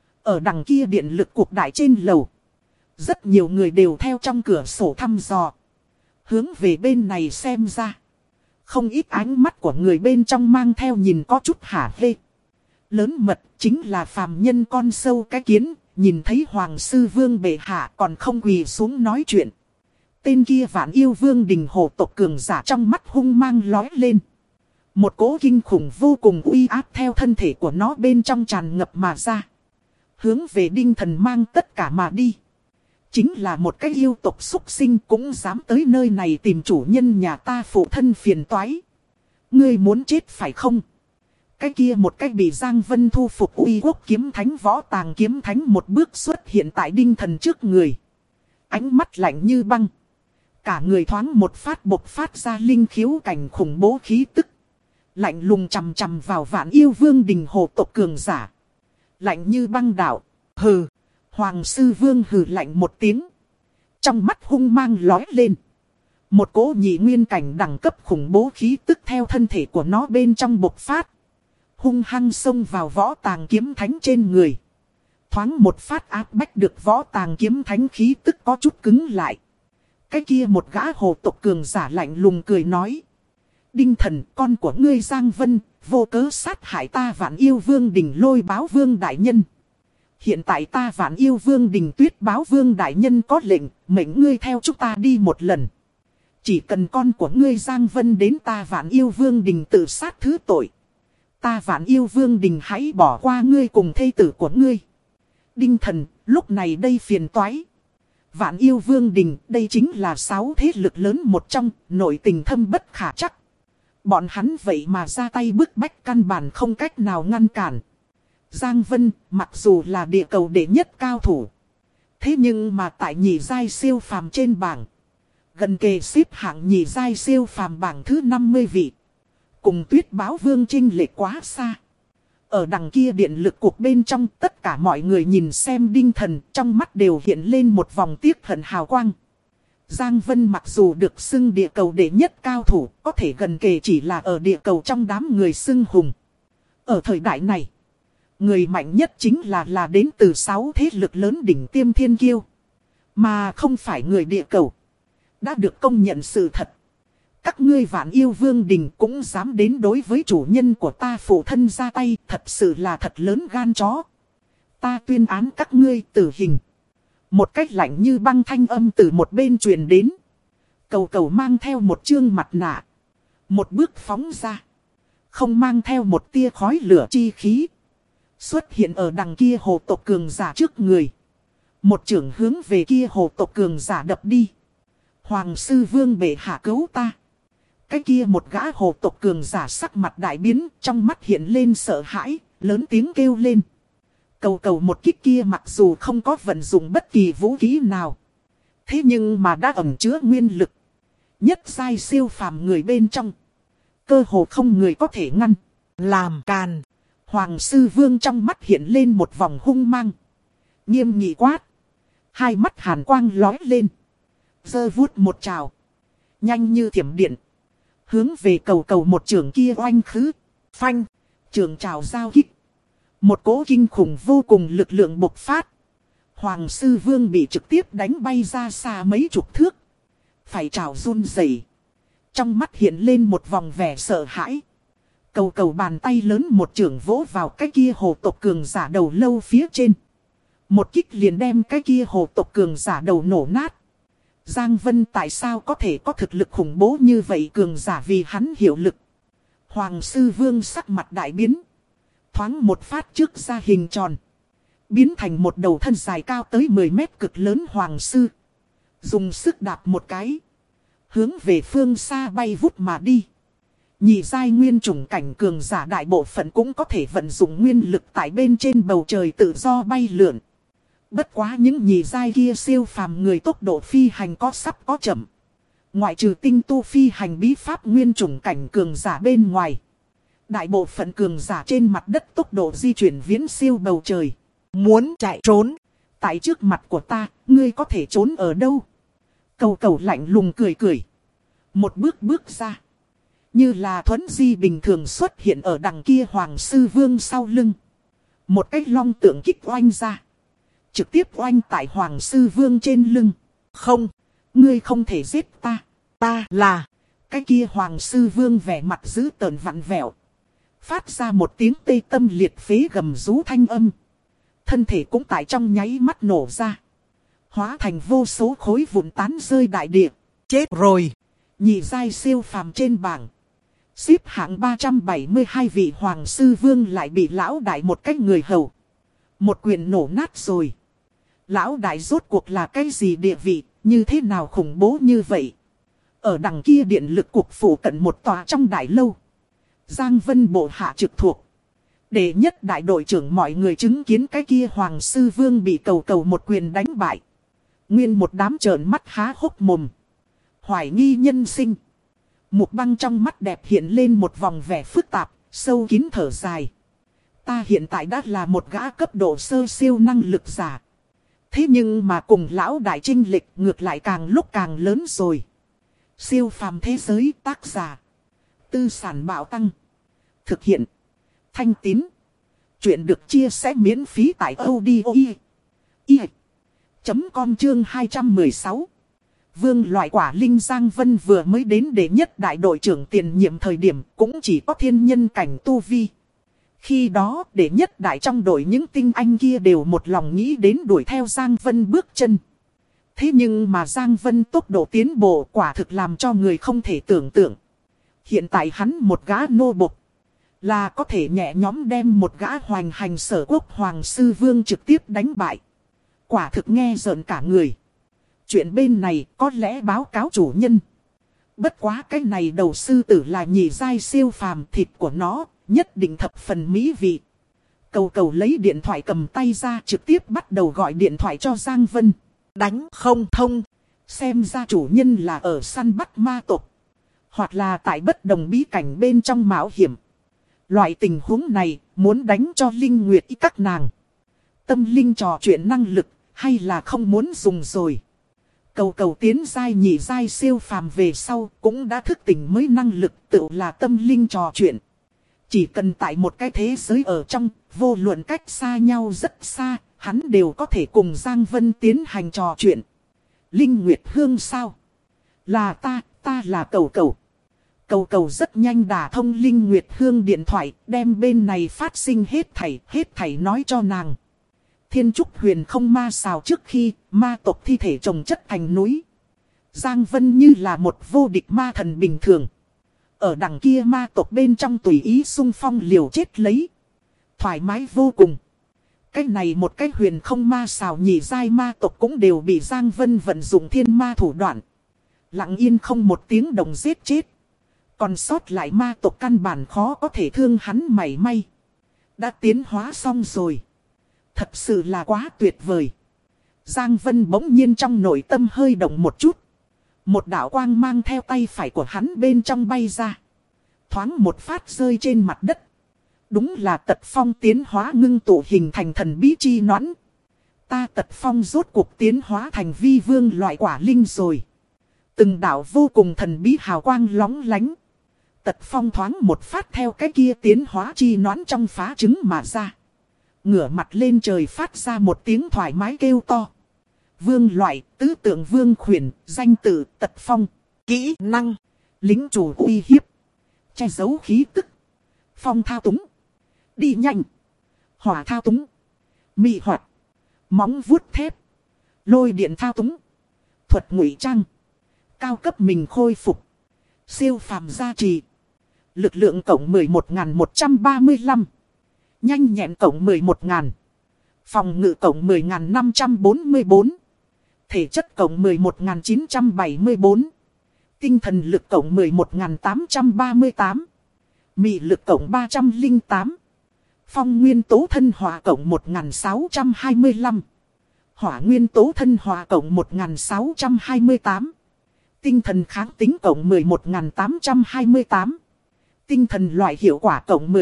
Ở đằng kia điện lực cục đại trên lầu. Rất nhiều người đều theo trong cửa sổ thăm dò. Hướng về bên này xem ra. Không ít ánh mắt của người bên trong mang theo nhìn có chút hả hê. Lớn mật chính là phàm nhân con sâu cái kiến. Nhìn thấy Hoàng Sư Vương bệ hạ còn không quỳ xuống nói chuyện. Tên kia Vạn Yêu Vương Đình Hồ tộc cường giả trong mắt hung mang lói lên. Một cỗ kinh khủng vô cùng uy áp theo thân thể của nó bên trong tràn ngập mà ra. Hướng về Đinh Thần mang tất cả mà đi. Chính là một cái yêu tộc xúc sinh cũng dám tới nơi này tìm chủ nhân nhà ta phụ thân phiền toái. Ngươi muốn chết phải không? Cái kia một cái bị Giang Vân thu phục uy quốc kiếm thánh võ tàng kiếm thánh một bước xuất hiện tại Đinh Thần trước người. Ánh mắt lạnh như băng. Cả người thoáng một phát bộc phát ra linh khiếu cảnh khủng bố khí tức. Lạnh lùng chằm chằm vào Vạn Yêu Vương Đình Hồ tộc cường giả. Lạnh như băng đạo. Hừ. Hoàng Sư Vương hừ lạnh một tiếng. Trong mắt hung mang lói lên. Một cỗ nhị nguyên cảnh đẳng cấp khủng bố khí tức theo thân thể của nó bên trong bộc phát. Hung hăng xông vào võ tàng kiếm thánh trên người. Thoáng một phát áp bách được võ tàng kiếm thánh khí tức có chút cứng lại. Cái kia một gã hồ tộc cường giả lạnh lùng cười nói. Đinh Thần, con của ngươi Giang Vân, vô cớ sát hại ta Vạn Yêu Vương Đình Lôi Báo Vương Đại Nhân. Hiện tại ta Vạn Yêu Vương Đình Tuyết Báo Vương Đại Nhân có lệnh, mệnh ngươi theo chúng ta đi một lần. Chỉ cần con của ngươi Giang Vân đến ta Vạn Yêu Vương Đình tự sát thứ tội. Ta Vạn Yêu Vương Đình hãy bỏ qua ngươi cùng thê tử của ngươi. Đinh Thần, lúc này đây phiền toái. Vạn Yêu Vương Đình, đây chính là 6 thế lực lớn một trong, nội tình thâm bất khả chắc. Bọn hắn vậy mà ra tay bức bách căn bản không cách nào ngăn cản. Giang Vân, mặc dù là địa cầu đệ nhất cao thủ. Thế nhưng mà tại nhị giai siêu phàm trên bảng. Gần kề xếp hạng nhị giai siêu phàm bảng thứ 50 vị. Cùng Tuyết Báo Vương chênh lệch quá xa. Ở đằng kia điện lực cục bên trong tất cả mọi người nhìn xem Đinh Thần trong mắt đều hiện lên một vòng tiếc hận hào quang. Giang Vân mặc dù được xưng địa cầu đệ nhất cao thủ có thể gần kề chỉ là ở địa cầu trong đám người xưng hùng. Ở thời đại này, người mạnh nhất chính là đến từ 6 thế lực lớn đỉnh tiêm thiên kiêu. Mà không phải người địa cầu. Đã được công nhận sự thật. Các ngươi Vạn Yêu Vương Đình cũng dám đến đối với chủ nhân của ta phụ thân ra tay, thật sự là thật lớn gan chó. Ta tuyên án các ngươi tử hình. Một cách lạnh như băng thanh âm từ một bên truyền đến. Cầu cầu mang theo một chương mặt nạ. Một bước phóng ra. Không mang theo một tia khói lửa chi khí. Xuất hiện ở đằng kia hồ tộc cường giả trước người. Một chưởng hướng về kia hồ tộc cường giả đập đi. Hoàng sư vương bệ hạ cứu ta. Cái kia một gã hồ tộc cường giả sắc mặt đại biến, trong mắt hiện lên sợ hãi, lớn tiếng kêu lên. Cầu một kích kia mặc dù không có vận dụng bất kỳ vũ khí nào. Thế nhưng mà đã ẩn chứa nguyên lực. Nhất giai siêu phàm người bên trong. Cơ hồ không người có thể ngăn. Làm càn. Hoàng sư vương trong mắt hiện lên một vòng hung mang. Nghiêm nghị quát. Hai mắt hàn quang lói lên. Giơ vuốt một trào. Nhanh như thiểm điện. Hướng về cầu một trường kia oanh khứ. Phanh. Trường trào giao kích. Một cỗ kinh khủng vô cùng lực lượng bộc phát. Hoàng sư vương bị trực tiếp đánh bay ra xa mấy chục thước. Phải trào run rẩy. Trong mắt hiện lên một vòng vẻ sợ hãi. Cầu bàn tay lớn một chưởng vỗ vào cái kia hồ tộc cường giả đầu lâu phía trên. Một kích liền đem cái kia hồ tộc cường giả đầu nổ nát. Giang Vân tại sao có thể có thực lực khủng bố như vậy cường giả vì hắn hiểu lực. Hoàng sư vương sắc mặt đại biến. Thoáng một phát trước ra hình tròn. Biến thành một đầu thân dài cao tới 10 mét cực lớn hoàng sư. Dùng sức đạp một cái. Hướng về phương xa bay vút mà đi. Nhị giai nguyên chủng cảnh cường giả đại bộ phận cũng có thể vận dụng nguyên lực tại bên trên bầu trời tự do bay lượn. Bất quá những nhị giai kia siêu phàm người tốc độ phi hành có sắp có chậm. Ngoại trừ tinh tu phi hành bí pháp nguyên chủng cảnh cường giả bên ngoài. Đại bộ phận cường giả trên mặt đất tốc độ di chuyển viễn siêu bầu trời. Muốn chạy trốn. Tại trước mặt của ta, ngươi có thể trốn ở đâu? Cầu lạnh lùng cười cười. Một bước bước ra. Như là thuấn di bình thường xuất hiện ở đằng kia hoàng sư vương sau lưng. Một cái long tượng kích oanh ra. Trực tiếp oanh tại hoàng sư vương trên lưng. Không, ngươi không thể giết ta. Ta là. Cái kia hoàng sư vương vẻ mặt dữ tợn vặn vẹo. Phát ra một tiếng tê tâm liệt phế gầm rú thanh âm. Thân thể cũng tại trong nháy mắt nổ ra. Hóa thành vô số khối vụn tán rơi đại địa. Chết rồi. Nhị giai siêu phàm trên bảng. Xếp hạng 372 vị hoàng sư vương lại bị lão đại một cách người hầu. Một quyền nổ nát rồi. Lão đại rốt cuộc là cái gì địa vị, như thế nào khủng bố như vậy. Ở đằng kia điện lực cục phủ cận một tòa trong đại lâu. Giang Vân bộ hạ trực thuộc. Đệ nhất đại đội trưởng mọi người chứng kiến cái kia hoàng sư vương bị cầu một quyền đánh bại. Nguyên một đám trợn mắt há hốc mồm. Hoài nghi nhân sinh. Mục Băng trong mắt đẹp hiện lên một vòng vẻ phức tạp, sâu kín thở dài. Ta hiện tại đã là một gã cấp độ sơ siêu năng lực giả. Thế nhưng mà cùng lão đại chênh lệch ngược lại càng lúc càng lớn rồi. Siêu phàm thế giới tác giả. Tư sản bảo tăng. Thực hiện. Thanh Tín. Chuyện được chia sẻ miễn phí tại audio.com chương 216. Vương loại quả linh Giang Vân vừa mới đến đệ nhất đại đội trưởng tiền nhiệm thời điểm cũng chỉ có thiên nhân cảnh tu vi. Khi đó đệ nhất đại trong đội những tinh anh kia đều một lòng nghĩ đến đuổi theo Giang Vân bước chân. Thế nhưng mà Giang Vân tốc độ tiến bộ quả thực làm cho người không thể tưởng tượng. Hiện tại hắn một gã nô bộc là có thể nhẹ nhõm đem một gã hoành hành sở quốc hoàng sư vương trực tiếp đánh bại. Quả thực nghe rợn cả người. Chuyện bên này có lẽ báo cáo chủ nhân. Bất quá cái này đầu sư tử là nhị giai siêu phàm, thịt của nó nhất định thập phần mỹ vị. Cầu lấy điện thoại cầm tay ra trực tiếp bắt đầu gọi điện thoại cho Giang Vân. Đánh không thông. Xem ra chủ nhân là ở săn bắt ma tộc. Hoặc là tại bất đồng bí cảnh bên trong mạo hiểm. Loại tình huống này muốn đánh cho Linh Nguyệt y các nàng. Tâm linh trò chuyện năng lực hay là không muốn dùng rồi. Cầu tiến giai nhị giai siêu phàm về sau cũng đã thức tỉnh mới năng lực tự là tâm linh trò chuyện. Chỉ cần tại một cái thế giới ở trong, vô luận cách xa nhau rất xa, hắn đều có thể cùng Giang Vân tiến hành trò chuyện. Linh Nguyệt Hương sao? Là ta là cầu. Cầu rất nhanh đả thông Linh Nguyệt Hương điện thoại, đem bên này phát sinh hết thảy nói cho nàng. Thiên trúc huyền không ma xào trước khi ma tộc thi thể chồng chất thành núi. Giang Vân như là một vô địch ma thần bình thường. Ở đằng kia ma tộc bên trong tùy ý xung phong liều chết lấy. Thoải mái vô cùng. Cái này một cái huyền không ma xào nhị giai ma tộc cũng đều bị Giang Vân vận dụng thiên ma thủ đoạn. Lặng yên không một tiếng đồng giết chết. Còn sót lại ma tộc căn bản khó có thể thương hắn mảy may. Đã tiến hóa xong rồi. Thật sự là quá tuyệt vời. Giang Vân bỗng nhiên trong nội tâm hơi động một chút. Một đạo quang mang theo tay phải của hắn bên trong bay ra. Thoáng một phát rơi trên mặt đất. Đúng là Tật Phong tiến hóa ngưng tụ hình thành thần bí chi nõn. Ta Tật Phong rốt cuộc tiến hóa thành vi vương loại quả linh rồi. Từng đạo vô cùng thần bí hào quang lóng lánh. Tật Phong thoáng một phát theo cái kia tiến hóa chi nõn trong phá trứng mà ra. Ngửa mặt lên trời phát ra một tiếng thoải mái kêu to. Vương loại, tứ tượng vương khuyển, danh tự Tật Phong. Kỹ năng. Lính chủ uy hiếp. Che giấu khí tức. Phong thao túng. Đi nhanh. Hỏa thao túng. Mị hoạt. Móng vuốt thép. Lôi điện thao túng. Thuật ngụy trang. Cao cấp mình khôi phục. Siêu phàm gia trì. Lực lượng cộng 11.135. Nhanh nhẹn cộng 11.000. Phòng ngự cộng 10.544. Thể chất cộng 11.974. Tinh thần lực cộng 11.838. Mị lực cộng 308. Phong nguyên tố thân hỏa cộng 1.625. Hỏa nguyên tố thân hỏa cộng 1.628. Tinh thần kháng tính cộng 11.828. Tinh thần loại hiệu quả cộng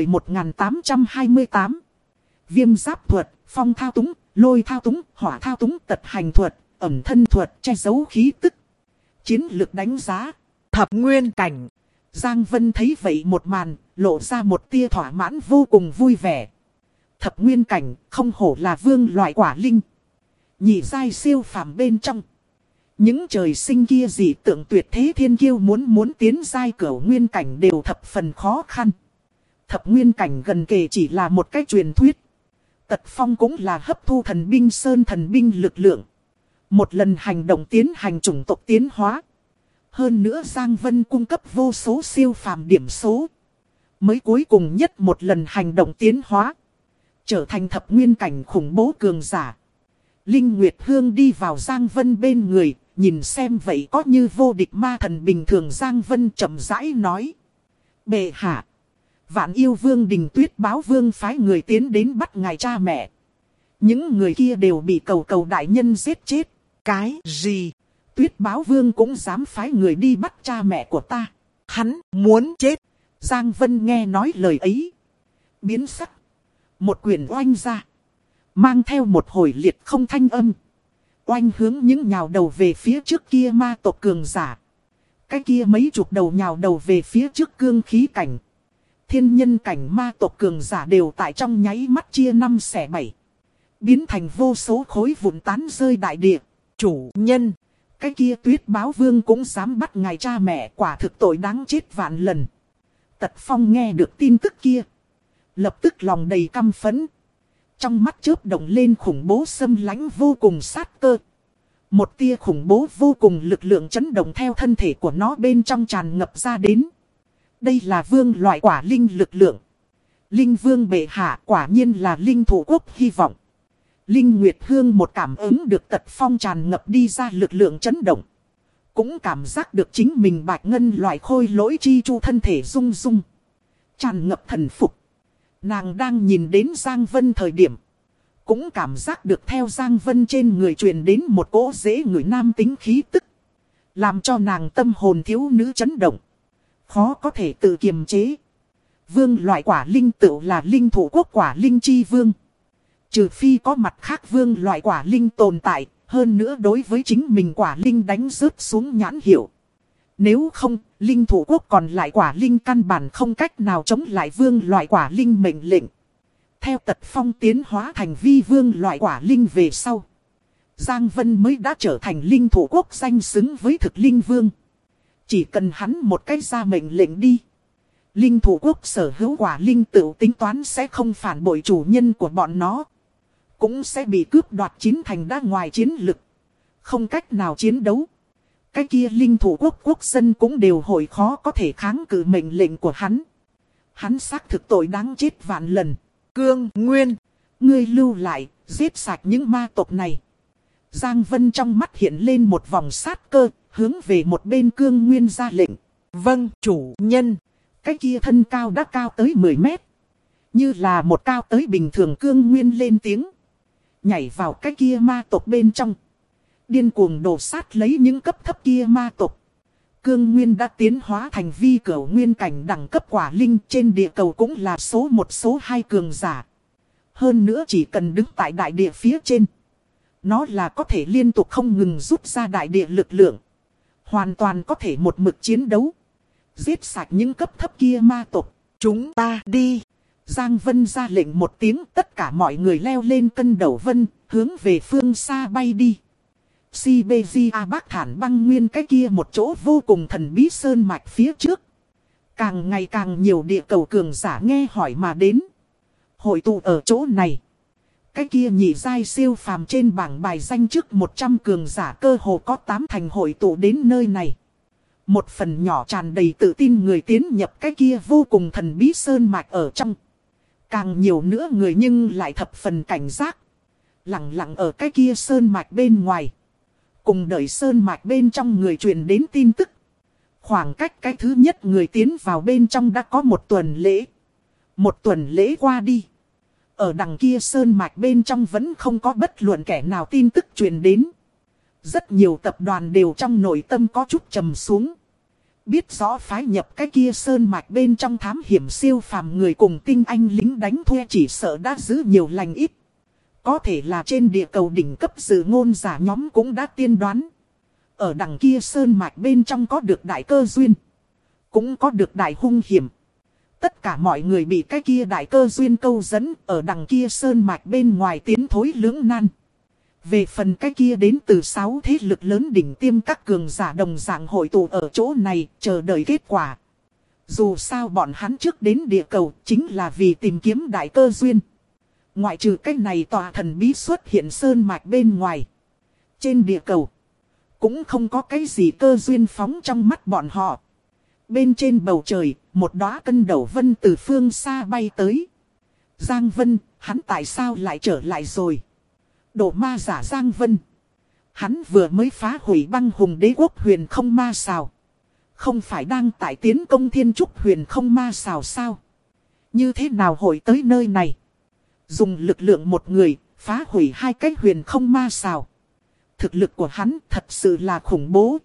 11.828. Viêm giáp thuật, phong thao túng, lôi thao túng, hỏa thao túng, tật hành thuật, ẩn thân thuật, che giấu khí tức. Chiến lược đánh giá. Thập nguyên cảnh. Giang Vân thấy vậy một màn, lộ ra một tia thỏa mãn vô cùng vui vẻ. Thập nguyên cảnh, không hổ là vương loại quả linh. Nhị giai siêu phàm bên trong. Những trời sinh kia dị tượng tuyệt thế thiên kiêu muốn tiến giai cửu nguyên cảnh đều thập phần khó khăn. Thập nguyên cảnh gần kề chỉ là một cái truyền thuyết. Tật Phong cũng là hấp thu thần binh sơn thần binh lực lượng. Một lần hành động tiến hành chủng tộc tiến hóa. Hơn nữa Giang Vân cung cấp vô số siêu phàm điểm số. Mới cuối cùng nhất một lần hành động tiến hóa. Trở thành thập nguyên cảnh khủng bố cường giả. Linh Nguyệt Hương đi vào Giang Vân bên người. Nhìn xem vậy có như vô địch ma thần bình thường. Giang Vân chậm rãi nói. Bệ hạ. Vạn Yêu Vương Đình Tuyết Báo Vương phái người tiến đến bắt ngài cha mẹ. Những người kia đều bị cầu đại nhân giết chết. Cái gì? Tuyết Báo Vương cũng dám phái người đi bắt cha mẹ của ta. Hắn muốn chết. Giang Vân nghe nói lời ấy. Biến sắc. Một quyền oanh ra. Mang theo một hồi liệt không thanh âm. Oanh hướng những nhào đầu về phía trước kia ma tộc cường giả. Cái kia mấy chục đầu nhào đầu về phía trước cương khí cảnh. Thiên nhân cảnh ma tộc cường giả đều tại trong nháy mắt chia 5 xẻ 7. Biến thành vô số khối vụn tán rơi đại địa. Chủ nhân. Cái kia Tuyết Báo Vương cũng dám bắt ngài cha mẹ, quả thực tội đáng chết vạn lần. Tật Phong nghe được tin tức kia. Lập tức lòng đầy căm phẫn. Trong mắt chớp động lên khủng bố xâm lãnh vô cùng sát cơ. Một tia khủng bố vô cùng lực lượng chấn động theo thân thể của nó bên trong tràn ngập ra đến. Đây là vương loại quả linh lực lượng. Linh vương bệ hạ quả nhiên là linh thủ quốc hy vọng. Linh Nguyệt Hương một cảm ứng được Tật Phong tràn ngập đi ra lực lượng chấn động. Cũng cảm giác được chính mình bạch ngân loại khôi lỗi chi chu thân thể rung rung. Tràn ngập thần phục. Nàng đang nhìn đến Giang Vân thời điểm. Cũng cảm giác được theo Giang Vân trên người truyền đến một cỗ dễ người nam tính khí tức. Làm cho nàng tâm hồn thiếu nữ chấn động. Khó có thể tự kiềm chế. Vương loại quả linh tựu là linh thủ quốc quả linh chi vương. Trừ phi có mặt khác vương loại quả linh tồn tại. Hơn nữa đối với chính mình quả linh đánh rớt xuống nhãn hiệu. Nếu không, linh thủ quốc còn lại quả linh căn bản không cách nào chống lại vương loại quả linh mệnh lệnh. Theo Tật Phong tiến hóa thành vi vương loại quả linh về sau. Giang Vân mới đã trở thành linh thủ quốc danh xứng với thực linh vương. Chỉ cần hắn một cái ra mệnh lệnh đi. Linh thủ quốc sở hữu quả linh tự tính toán sẽ không phản bội chủ nhân của bọn nó. Cũng sẽ bị cướp đoạt chín thành đã ngoài chiến lực. Không cách nào chiến đấu. cái kia linh thủ quốc dân cũng đều hồi khó có thể kháng cự mệnh lệnh của hắn. Hắn xác thực tội đáng chết vạn lần. Cương Nguyên, Ngươi lưu lại, giết sạch những ma tộc này. Giang Vân trong mắt hiện lên một vòng sát cơ, hướng về một bên Cương Nguyên ra lệnh. vâng chủ nhân. Cái kia thân cao đã cao tới 10 mét. Như là một cao tới bình thường Cương Nguyên lên tiếng. Nhảy vào cái kia ma tộc bên trong. Điên cuồng đổ sát lấy những cấp thấp kia ma tộc. Cương Nguyên đã tiến hóa thành vi cửu nguyên cảnh đẳng cấp quả linh, trên địa cầu cũng là số 1 số 2 cường giả. Hơn nữa chỉ cần đứng tại đại địa phía trên, nó là có thể liên tục không ngừng rút ra đại địa lực lượng. Hoàn toàn có thể một mực chiến đấu. Giết sạch những cấp thấp kia ma tộc. Chúng ta đi. Giang Vân ra lệnh một tiếng, tất cả mọi người leo lên cân đầu vân, hướng về phương xa bay đi. Siberia Bắc Thản băng nguyên cái kia một chỗ vô cùng thần bí sơn mạch phía trước. Càng ngày càng nhiều địa cầu cường giả nghe hỏi mà đến. Hội tụ ở chỗ này. Cái kia nhị giai siêu phàm trên bảng bài danh trước 100 cường giả cơ hồ có 8 thành hội tụ đến nơi này. Một phần nhỏ tràn đầy tự tin người tiến nhập cái kia vô cùng thần bí sơn mạch ở trong. Càng nhiều nữa người nhưng lại thập phần cảnh giác. Lặng lặng ở cái kia sơn mạch bên ngoài. Cùng đợi sơn mạch bên trong người truyền đến tin tức. Khoảng cách cái thứ nhất người tiến vào bên trong đã có một tuần lễ. Một tuần lễ qua đi. Ở đằng kia sơn mạch bên trong vẫn không có bất luận kẻ nào tin tức truyền đến. Rất nhiều tập đoàn đều trong nội tâm có chút trầm xuống. Biết rõ phái nhập cái kia sơn mạch bên trong thám hiểm siêu phàm người cùng tinh anh lính đánh thuê chỉ sợ đã giữ nhiều lành ít. Có thể là trên địa cầu đỉnh cấp dự ngôn giả nhóm cũng đã tiên đoán. Ở đằng kia sơn mạch bên trong có được đại cơ duyên. Cũng có được đại hung hiểm. Tất cả mọi người bị cái kia đại cơ duyên câu dẫn ở đằng kia sơn mạch bên ngoài tiến thối lưỡng nan. Về phần cái kia đến từ 6 thế lực lớn đỉnh tiêm các cường giả đồng dạng hội tụ ở chỗ này chờ đợi kết quả. Dù sao bọn hắn trước đến địa cầu chính là vì tìm kiếm đại cơ duyên. Ngoại trừ cái này tòa thần bí xuất hiện sơn mạch bên ngoài. Trên địa cầu cũng không có cái gì cơ duyên phóng trong mắt bọn họ. Bên trên bầu trời, một đóa cân đầu vân từ phương xa bay tới. Giang Vân, hắn tại sao lại trở lại rồi? Độ ma giả Giang Vân. Hắn vừa mới phá hủy băng hùng đế quốc huyền không ma xào. Không phải đang tại tiến công thiên trúc huyền không ma xào sao? Như thế nào hội tới nơi này? Dùng lực lượng một người, phá hủy 2 cái huyền không ma xào. Thực lực của hắn thật sự là khủng bố.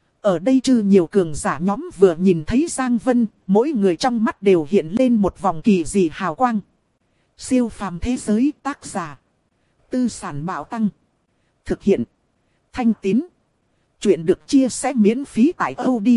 Ở đây trừ nhiều cường giả nhóm vừa nhìn thấy Giang Vân, mỗi người trong mắt đều hiện lên một vòng kỳ dị hào quang. Siêu phàm thế giới tác giả. Tư sản bảo tăng. Thực hiện. Thanh Tín. Chuyện được chia sẻ miễn phí tại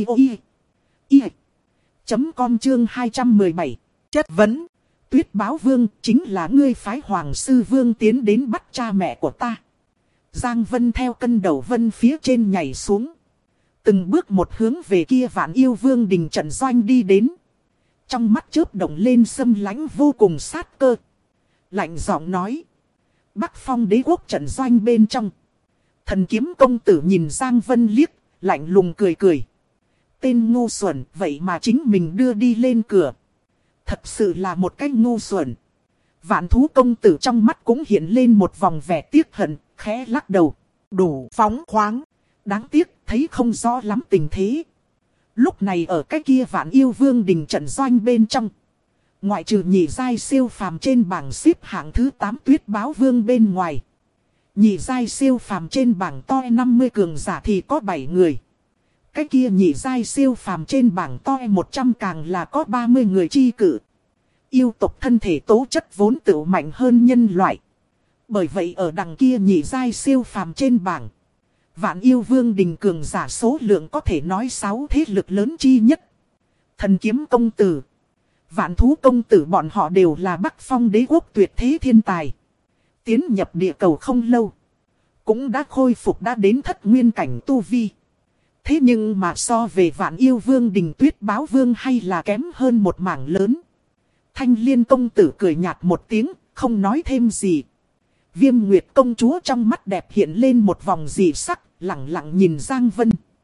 audio.com chương 217. Chất vấn. Tuyết Báo Vương chính là ngươi phái Hoàng Sư Vương tiến đến bắt cha mẹ của ta. Giang Vân theo cân đầu vân phía trên nhảy xuống. Từng bước một hướng về kia Vạn Yêu Vương đình trận doanh đi đến. Trong mắt chớp động lên xâm lãnh vô cùng sát cơ. Lạnh giọng nói. Bắc Phong đế quốc trận doanh bên trong. Thần kiếm công tử nhìn Giang Vân liếc, lạnh lùng cười cười. Tên ngu xuẩn vậy mà chính mình đưa đi lên cửa. Thật sự là một cái ngu xuẩn. Vạn thú công tử trong mắt cũng hiện lên một vòng vẻ tiếc hận, khẽ lắc đầu. Đủ phóng khoáng. Đáng tiếc, thấy không rõ lắm tình thế. Lúc này ở cái kia Vạn Yêu Vương đình trận doanh bên trong. Ngoại trừ nhị giai siêu phàm trên bảng xếp hạng thứ 8 Tuyết Báo Vương bên ngoài. Nhị giai siêu phàm trên bảng to 50 cường giả thì có 7 người. Cái kia nhị giai siêu phàm trên bảng to 100 càng là có 30 người chi cử. Yêu tộc thân thể tố chất vốn tự mạnh hơn nhân loại. Bởi vậy ở đằng kia nhị giai siêu phàm trên bảng. Vạn Yêu Vương đình cường giả số lượng có thể nói 6 thế lực lớn chi nhất. Thần kiếm công tử. Vạn thú công tử bọn họ đều là Bắc Phong đế quốc tuyệt thế thiên tài. Tiến nhập địa cầu không lâu. Cũng đã khôi phục đã đến thất nguyên cảnh tu vi. Thế nhưng mà so về Vạn Yêu Vương đình Tuyết Báo Vương hay là kém hơn một mảng lớn. Thanh Liên công tử cười nhạt một tiếng, không nói thêm gì. Viêm Nguyệt công chúa trong mắt đẹp hiện lên một vòng dị sắc, lặng lặng nhìn Giang Vân.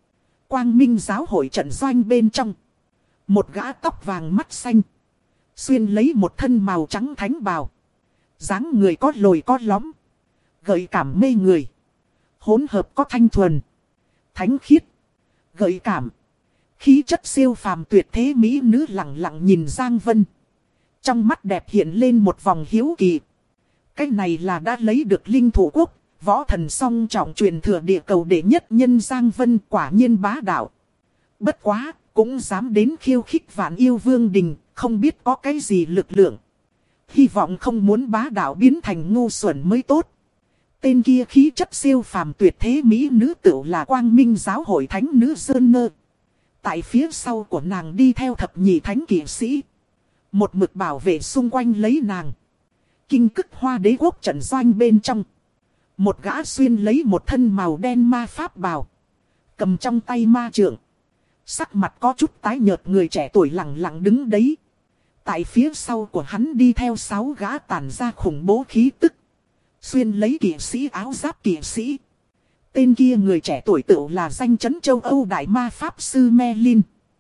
Quang Minh giáo hội trận doanh bên trong. Một gã tóc vàng mắt xanh. Xuyên lấy một thân màu trắng thánh bào. Dáng người có lồi có lõm. Gợi cảm mê người. Hỗn hợp có thanh thuần. Thánh khiết. Gợi cảm. Khí chất siêu phàm tuyệt thế mỹ nữ lặng lặng nhìn Giang Vân. Trong mắt đẹp hiện lên một vòng hiếu kỳ. Cái này là đã lấy được linh thủ quốc. Võ thần song trọng truyền thừa địa cầu đệ nhất nhân Giang Vân quả nhiên bá đạo. Bất quá, cũng dám đến khiêu khích Vạn Yêu Vương Đình, không biết có cái gì lực lượng. Hy vọng không muốn bá đạo biến thành ngu xuẩn mới tốt. Tên kia khí chất siêu phàm tuyệt thế mỹ nữ tựu là Quang Minh giáo hội thánh nữ Sơn Nơ. Tại phía sau của nàng đi theo thập nhị thánh kỵ sĩ. Một mực bảo vệ xung quanh lấy nàng. Kinh Cức Hoa Đế quốc trận doanh bên trong. Một gã xuyên lấy một thân màu đen ma pháp bào. Cầm trong tay ma trượng. Sắc mặt có chút tái nhợt người trẻ tuổi lặng lặng đứng đấy. Tại phía sau của hắn đi theo 6 gã tản ra khủng bố khí tức. Xuyên lấy kỵ sĩ áo giáp kỵ sĩ. Tên kia người trẻ tuổi tựu là danh chấn châu Âu đại ma pháp sư Merlin.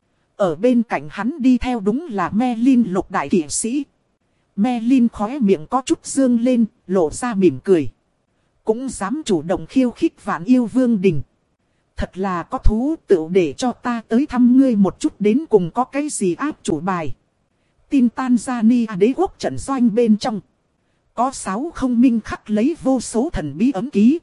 Ở bên cạnh hắn đi theo đúng là Merlin lục đại kỵ sĩ. Merlin khóe miệng có chút dương lên, lộ ra mỉm cười. Cũng dám chủ động khiêu khích Vạn Yêu Vương Đình. Thật là có thú, tựu để cho ta tới thăm ngươi một chút đến cùng có cái gì áp chủ bài. Tin Tanzania đế quốc trận doanh bên trong. Có 6 không minh khắc lấy vô số thần bí ấm ký.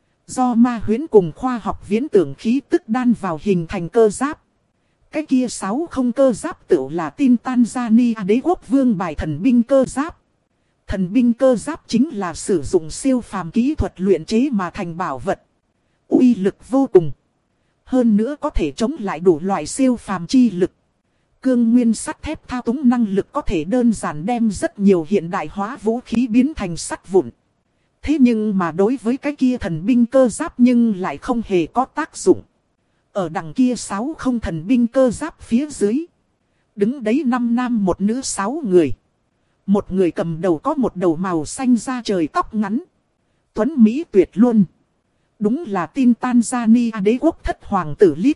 Do ma huyễn cùng khoa học viễn tưởng khí tức đan vào hình thành cơ giáp. Cái kia 6 không cơ giáp tựu là tin Tanzania đế quốc vương bài thần binh cơ giáp. Thần binh cơ giáp chính là sử dụng siêu phàm kỹ thuật luyện chế mà thành bảo vật. Uy lực vô cùng. Hơn nữa có thể chống lại đủ loại siêu phàm chi lực. Cương nguyên sắt thép thao túng năng lực có thể đơn giản đem rất nhiều hiện đại hóa vũ khí biến thành sắt vụn. Thế nhưng mà đối với cái kia thần binh cơ giáp nhưng lại không hề có tác dụng. Ở đằng kia 6 không thần binh cơ giáp phía dưới. Đứng đấy 5 nam một nữ 6 người. Một người cầm đầu có một đầu màu xanh da trời tóc ngắn. Tuấn Mỹ tuyệt luôn. Đúng là tin Tanzania đế quốc thất hoàng tử Lít.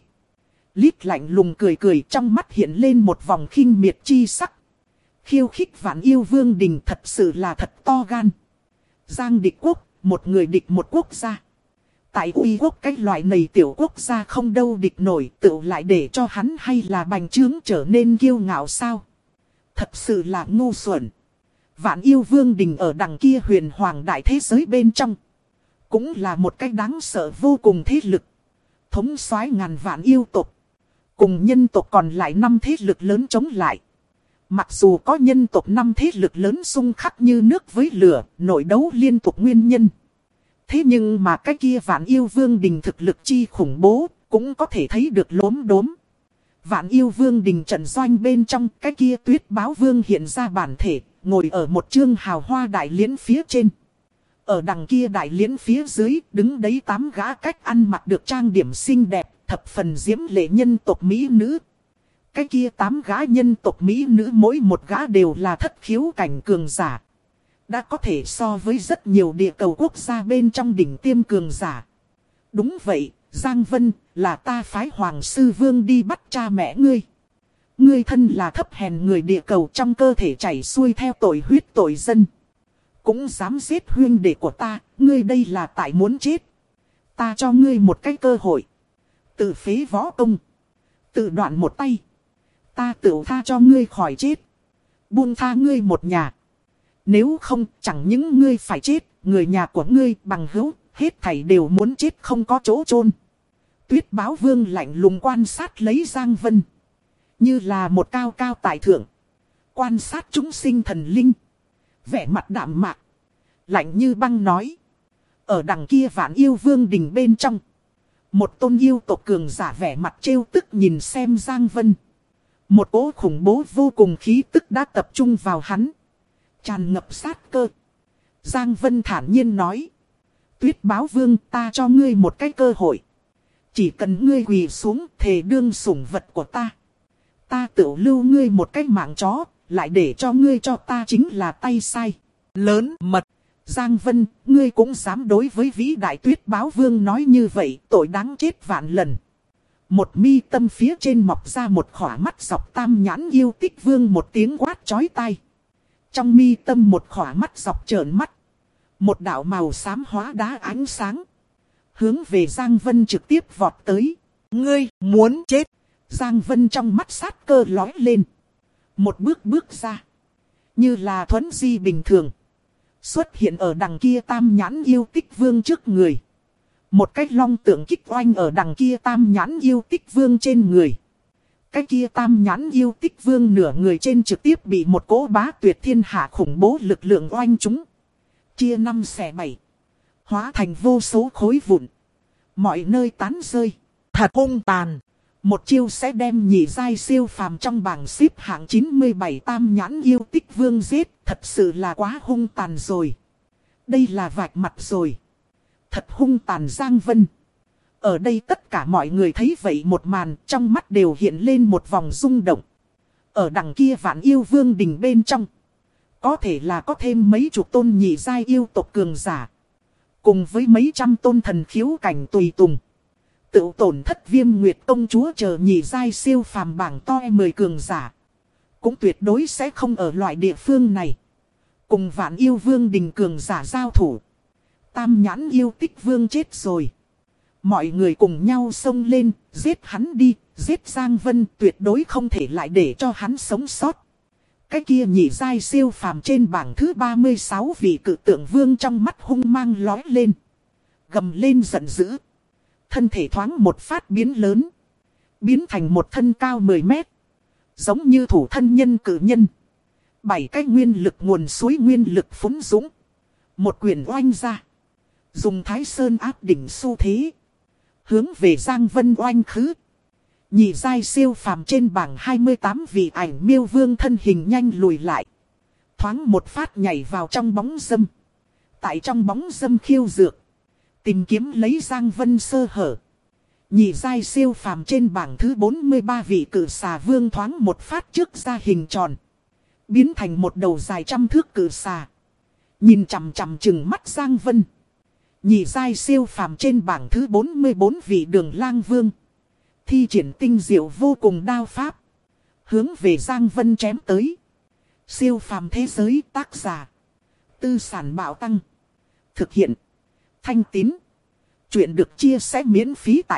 Lít lạnh lùng cười cười trong mắt hiện lên một vòng khinh miệt chi sắc. Khiêu khích Vạn Yêu Vương Đình thật sự là thật to gan. Giang địch quốc, một người địch một quốc gia. Tại uy quốc cái loại này tiểu quốc gia không đâu địch nổi tự lại để cho hắn hay là bành trướng trở nên kiêu ngạo sao. Thật sự là ngu xuẩn. Vạn Yêu Vương Đình ở đằng kia huyền hoàng đại thế giới bên trong. Cũng là một cái đáng sợ vô cùng thế lực. Thống soái ngàn vạn yêu tộc. Cùng nhân tộc còn lại 5 thế lực lớn chống lại. Mặc dù có nhân tộc 5 thế lực lớn xung khắc như nước với lửa, nội đấu liên tục nguyên nhân. Thế nhưng mà cái kia Vạn Yêu Vương Đình thực lực chi khủng bố, cũng có thể thấy được lốm đốm. Vạn Yêu Vương Đình trận doanh bên trong, cái kia Tuyết Báo Vương hiện ra bản thể, ngồi ở một chương hào hoa đại liễn phía trên. Ở đằng kia đại liễn phía dưới, đứng đấy 8 gã cách ăn mặc được trang điểm xinh đẹp, thập phần diễm lệ nhân tộc mỹ nữ. Cái kia 8 gã nhân tộc mỹ nữ mỗi một gã đều là thất khiếu cảnh cường giả. Đã có thể so với rất nhiều địa cầu quốc gia bên trong đỉnh tiêm cường giả. Đúng vậy, Giang Vân, là ta phái Hoàng Sư Vương đi bắt cha mẹ ngươi. Ngươi thân là thấp hèn người địa cầu trong cơ thể chảy xuôi theo tội huyết tội dân. Cũng dám giết huynh đệ của ta, ngươi đây là tại muốn chết. Ta cho ngươi một cái cơ hội. Tự phế võ công. Tự đoạn một tay. Ta tự tha cho ngươi khỏi chết. Buông tha ngươi một nhà. Nếu không, chẳng những ngươi phải chết, người nhà của ngươi bằng hữu, hết thảy đều muốn chết không có chỗ chôn. Tuyết Báo Vương lạnh lùng quan sát lấy Giang Vân. Như là một cao cao tại thượng. Quan sát chúng sinh thần linh. Vẻ mặt đạm mạc. Lạnh như băng nói. Ở đằng kia Vạn Yêu Vương Đình bên trong. Một tôn yêu tộc cường giả vẻ mặt trêu tức nhìn xem Giang Vân. Một cỗ khủng bố vô cùng khí tức đã tập trung vào hắn. Tràn ngập sát cơ. Giang Vân thản nhiên nói. Tuyết Báo Vương, ta cho ngươi một cái cơ hội. Chỉ cần ngươi quỳ xuống thề đương sủng vật của ta. Ta tự lưu ngươi một cái mạng chó. Lại để cho ngươi cho ta chính là tay sai. Lớn mật. Giang Vân, ngươi cũng dám đối với vĩ đại Tuyết Báo Vương nói như vậy, tội đáng chết vạn lần. Một mi tâm phía trên mọc ra một khỏa mắt dọc tam nhãn yêu tích vương một tiếng quát chói tai. Trong mi tâm một khỏa mắt dọc trợn mắt. Một đạo màu xám hóa đá ánh sáng. Hướng về Giang Vân trực tiếp vọt tới. Ngươi muốn chết. Giang Vân trong mắt sát cơ lói lên. Một bước bước ra. Như là thuấn di bình thường. Xuất hiện ở đằng kia tam nhãn yêu tích vương trước người. Một cái long tượng kích oanh ở đằng kia tam nhãn yêu tích vương trên người. Cái kia tam nhãn yêu tích vương nửa người trên trực tiếp bị một cỗ bá tuyệt thiên hạ khủng bố lực lượng oanh chúng. Chia 5 xẻ 7. Hóa thành vô số khối vụn. Mọi nơi tán rơi. Thật hung tàn. Một chiêu sẽ đem nhị giai siêu phàm trong bảng xếp hạng 97 tam nhãn yêu tích vương giết. Thật sự là quá hung tàn rồi. Đây là vạch mặt rồi. Thật hung tàn Giang Vân. Ở đây tất cả mọi người thấy vậy một màn, trong mắt đều hiện lên một vòng rung động. Ở đằng kia Vạn Yêu Vương đình bên trong. Có thể là có thêm mấy chục tôn nhị giai yêu tộc cường giả. Cùng với mấy trăm tôn thần khiếu cảnh tùy tùng. Tự tổn thất Viêm Nguyệt công chúa chờ nhị giai siêu phàm bảng to 10 cường giả. Cũng tuyệt đối sẽ không ở loại địa phương này. Cùng Vạn Yêu Vương đình cường giả giao thủ. Tam nhãn yêu tích vương chết rồi. Mọi người cùng nhau xông lên, giết hắn đi, giết Giang Vân, tuyệt đối không thể lại để cho hắn sống sót. Cái kia nhị giai siêu phàm trên bảng thứ 36 vị cự tượng vương trong mắt hung mang lói lên. Gầm lên giận dữ. Thân thể thoáng một phát biến lớn. Biến thành một thân cao 10 mét. Giống như thủ thân nhân cử nhân. 7 cái nguyên lực nguồn suối nguyên lực phúng dũng. Một quyền oanh ra. Dùng Thái Sơn áp đỉnh xu thế. Hướng về Giang Vân oanh khứ. Nhị giai siêu phàm trên bảng 28 vị ảnh miêu vương thân hình nhanh lùi lại. Thoáng một phát nhảy vào trong bóng dâm. Tại trong bóng dâm khiêu dược. Tìm kiếm lấy Giang Vân sơ hở. Nhị giai siêu phàm trên bảng thứ 43 vị cử xà vương thoáng một phát trước ra hình tròn. Biến thành một đầu dài trăm thước cử xà. Nhìn chằm chằm chừng mắt Giang Vân. Nhị giai siêu phàm trên bảng thứ 44 vị Đường Lang Vương. Thi triển tinh diệu vô cùng đao pháp. Hướng về Giang Vân chém tới. Siêu phàm thế giới tác giả. Tư sản bạo tăng. Thực hiện. Thanh Tín. Chuyện được chia sẻ miễn phí tại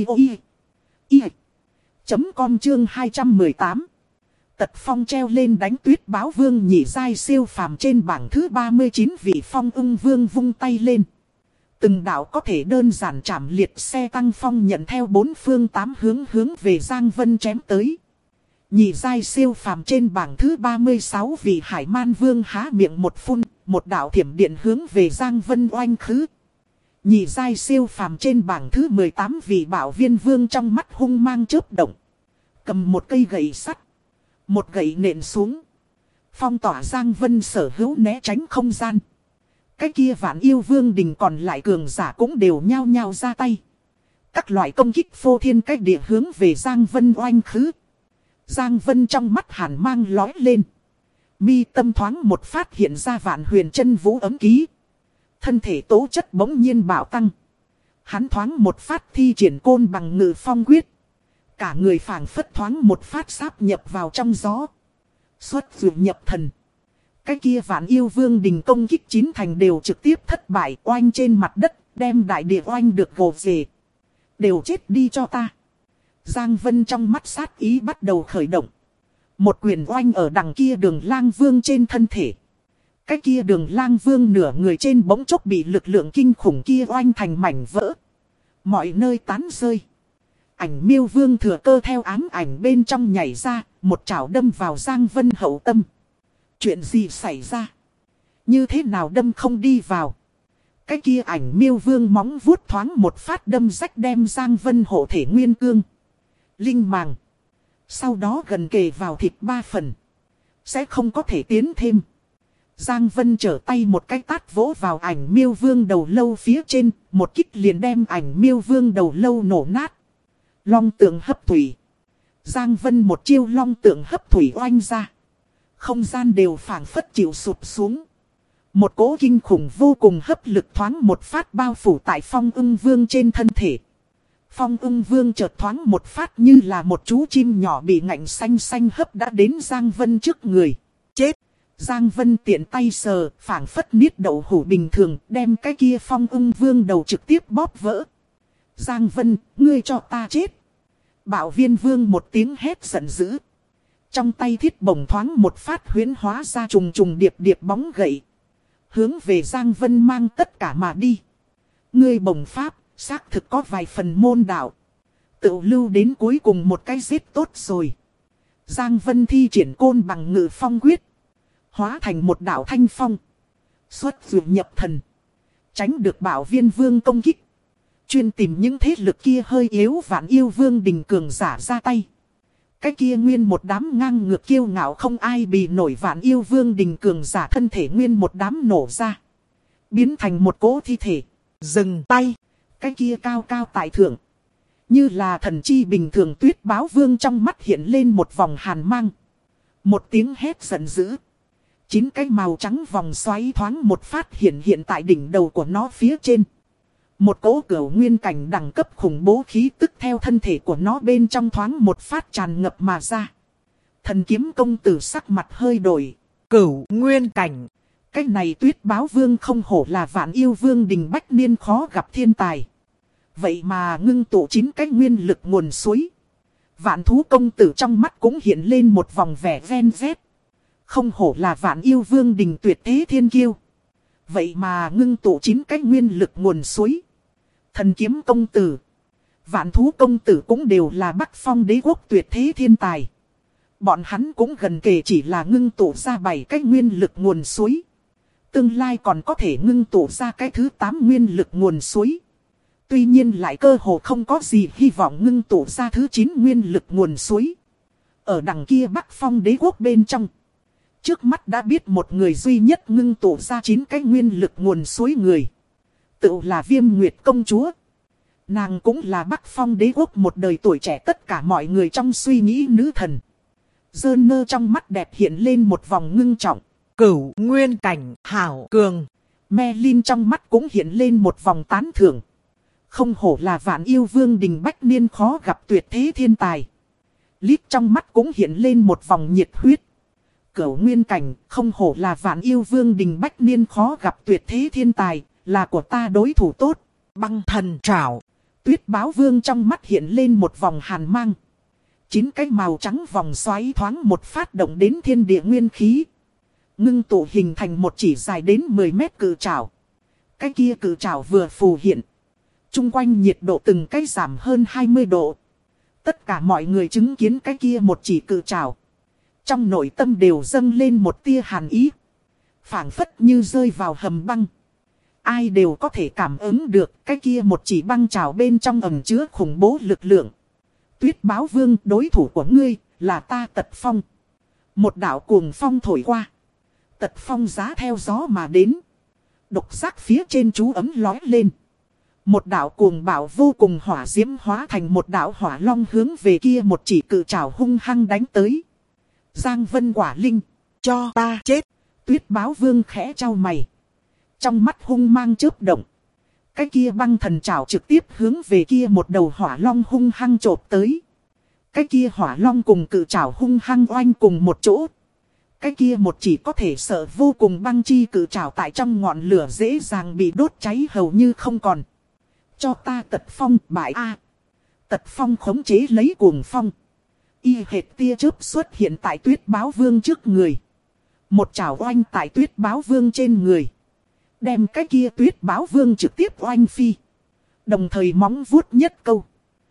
audio.com chương 218. Tật Phong treo lên đánh Tuyết Báo Vương nhị giai siêu phàm trên bảng thứ 39 vị Phong Ưng Vương vung tay lên. Từng đạo có thể đơn giản chảm liệt xe tăng phong nhận theo bốn phương tám hướng hướng về Giang Vân chém tới. Nhị giai siêu phàm trên bảng thứ 36 vị Hải Man Vương há miệng một phun, một đạo thiểm điện hướng về Giang Vân oanh khứ. Nhị giai siêu phàm trên bảng thứ 18 vị Bảo Viên Vương trong mắt hung mang chớp động. Cầm một cây gậy sắt. Một gậy nện xuống. Phong tỏa Giang Vân sở hữu né tránh không gian. Cái kia Vạn Yêu Vương đình còn lại cường giả cũng đều nhao nhao ra tay. Các loại công kích phô thiên cách địa hướng về Giang Vân oanh khứ. Giang Vân trong mắt hàn mang lói lên. Mi tâm thoáng một phát hiện ra Vạn Huyền Chân Vũ ấm ký. Thân thể tố chất bỗng nhiên bạo tăng. Hắn thoáng một phát thi triển Côn Bằng Ngự Phong quyết. Cả người phảng phất thoáng một phát sáp nhập vào trong gió. Xuất dụ nhập thần. Cái kia Vạn Yêu Vương đình công kích 9 thành đều trực tiếp thất bại oanh trên mặt đất. Đem đại địa oanh được gồ rề. Đều chết đi cho ta. Giang Vân trong mắt sát ý bắt đầu khởi động. Một quyền oanh ở đằng kia Đường Lang Vương trên thân thể. Cái kia Đường Lang Vương nửa người trên bỗng chốc bị lực lượng kinh khủng kia oanh thành mảnh vỡ. Mọi nơi tán rơi. Ảnh miêu vương thừa cơ theo ám ảnh bên trong nhảy ra. Một chảo đâm vào Giang Vân hậu tâm. Chuyện gì xảy ra? Như thế nào đâm không đi vào? Cái kia ảnh miêu vương móng vuốt thoáng một phát đâm rách đem Giang Vân hộ thể nguyên cương. Linh màng. Sau đó gần kề vào thịt 3 phần. Sẽ không có thể tiến thêm. Giang Vân trở tay một cái tát vỗ vào ảnh miêu vương đầu lâu phía trên. Một kích liền đem ảnh miêu vương đầu lâu nổ nát. Long tượng hấp thủy. Giang Vân một chiêu long tượng hấp thủy oanh ra. Không gian đều phảng phất chịu sụp xuống. Một cỗ kinh khủng vô cùng hấp lực thoáng một phát bao phủ tại Phong Ưng Vương trên thân thể. Phong Ưng Vương chợt thoáng một phát như là một chú chim nhỏ bị ngạnh xanh xanh hấp đã đến Giang Vân trước người. Chết! Giang Vân tiện tay sờ, phảng phất niết đậu hũ bình thường, đem cái kia Phong Ưng Vương đầu trực tiếp bóp vỡ. Giang Vân, ngươi cho ta chết! Bạo Viên Vương một tiếng hét giận dữ. Trong tay thiết bổng thoáng một phát huyễn hóa ra trùng trùng điệp điệp bóng gậy. Hướng về Giang Vân mang tất cả mà đi. Ngươi bổng pháp, xác thực có vài phần môn đạo. Tự lưu đến cuối cùng một cái giết tốt rồi. Giang Vân thi triển côn bằng ngự phong quyết. Hóa thành một đạo thanh phong. Xuất dụ nhập thần. Tránh được Bạo Viên Vương công kích. Chuyên tìm những thế lực kia hơi yếu Vạn Yêu Vương đình cường giả ra tay. Cái kia nguyên một đám ngang ngược kiêu ngạo không ai bì nổi Vạn Yêu Vương đình cường giả thân thể nguyên một đám nổ ra. Biến thành một cỗ thi thể. Dừng tay. Cái kia cao cao tại thượng. Như là thần chi bình thường Tuyết Báo Vương trong mắt hiện lên một vòng hàn mang. Một tiếng hét giận dữ. 9 cái màu trắng vòng xoáy thoáng một phát hiện tại đỉnh đầu của nó phía trên. Một cỗ cửu nguyên cảnh đẳng cấp khủng bố khí tức theo thân thể của nó bên trong thoáng một phát tràn ngập mà ra. Thần kiếm công tử sắc mặt hơi đổi. Cửu nguyên cảnh. Cái này Tuyết Báo Vương không hổ là Vạn Yêu Vương đình bách niên khó gặp thiên tài. Vậy mà ngưng tụ 9 cái nguyên lực nguồn suối. Vạn Thú công tử trong mắt cũng hiện lên một vòng vẻ ven vét. Không hổ là Vạn Yêu Vương đình tuyệt thế thiên kiêu. Vậy mà ngưng tụ 9 cái nguyên lực nguồn suối. Thần kiếm công tử, Vạn Thú công tử cũng đều là Bắc Phong đế quốc tuyệt thế thiên tài. Bọn hắn cũng gần kề chỉ là ngưng tụ ra 7 cái nguyên lực nguồn suối. Tương lai còn có thể ngưng tụ ra cái thứ 8 nguyên lực nguồn suối. Tuy nhiên lại cơ hồ không có gì hy vọng ngưng tụ ra thứ 9 nguyên lực nguồn suối. Ở đằng kia Bắc Phong đế quốc bên trong. Trước mắt đã biết một người duy nhất ngưng tụ ra 9 cái nguyên lực nguồn suối người. Tự là Viêm Nguyệt công chúa. Nàng cũng là Bắc Phong đế quốc một đời tuổi trẻ tất cả mọi người trong suy nghĩ nữ thần. Dơn nơ trong mắt đẹp hiện lên một vòng ngưng trọng. Cửu nguyên cảnh hảo cường. Merlin trong mắt cũng hiện lên một vòng tán thưởng. Không hổ là Vạn Yêu Vương đình bách niên khó gặp tuyệt thế thiên tài. Lít trong mắt cũng hiện lên một vòng nhiệt huyết. Cửu nguyên cảnh không hổ là Vạn Yêu Vương đình bách niên khó gặp tuyệt thế thiên tài. Là của ta đối thủ tốt. Băng thần trảo. Tuyết Báo Vương trong mắt hiện lên một vòng hàn mang. 9 cái màu trắng vòng xoáy thoáng một phát động đến thiên địa nguyên khí. Ngưng tụ hình thành một chỉ dài đến 10 mét cự trảo. Cái kia cự trảo vừa phù hiện. Trung quanh nhiệt độ từng cái giảm hơn 20 độ. Tất cả mọi người chứng kiến cái kia một chỉ cự trảo. Trong nội tâm đều dâng lên một tia hàn ý. Phảng phất như rơi vào hầm băng. Ai đều có thể cảm ứng được cái kia một chỉ băng trào bên trong ẩn chứa khủng bố lực lượng. Tuyết Báo Vương, đối thủ của ngươi là ta Tật Phong. Một đạo cuồng phong thổi qua. Tật Phong giá theo gió mà đến. Độc giác phía trên chú ấm lói lên. Một đạo cuồng bạo vô cùng hỏa diễm hóa thành một đạo hỏa long hướng về kia một chỉ cự trảo hung hăng đánh tới. Giang Vân Quả Linh, cho ta chết. Tuyết Báo Vương khẽ trao mày. Trong mắt hung mang chớp động. Cái kia băng thần trảo trực tiếp hướng về kia một đầu hỏa long hung hăng chộp tới. Cái kia hỏa long cùng cự trảo hung hăng oanh cùng một chỗ. Cái kia một chỉ có thể sợ vô cùng băng chi cự trảo tại trong ngọn lửa dễ dàng bị đốt cháy hầu như không còn. Cho ta Tật Phong bại A. Tật Phong khống chế lấy cuồng phong. Y hệt tia chớp xuất hiện tại Tuyết Báo Vương trước người. Một chảo oanh tại Tuyết Báo Vương trên người. Đem cái kia Tuyết Báo Vương trực tiếp oanh phi. Đồng thời móng vuốt nhất câu.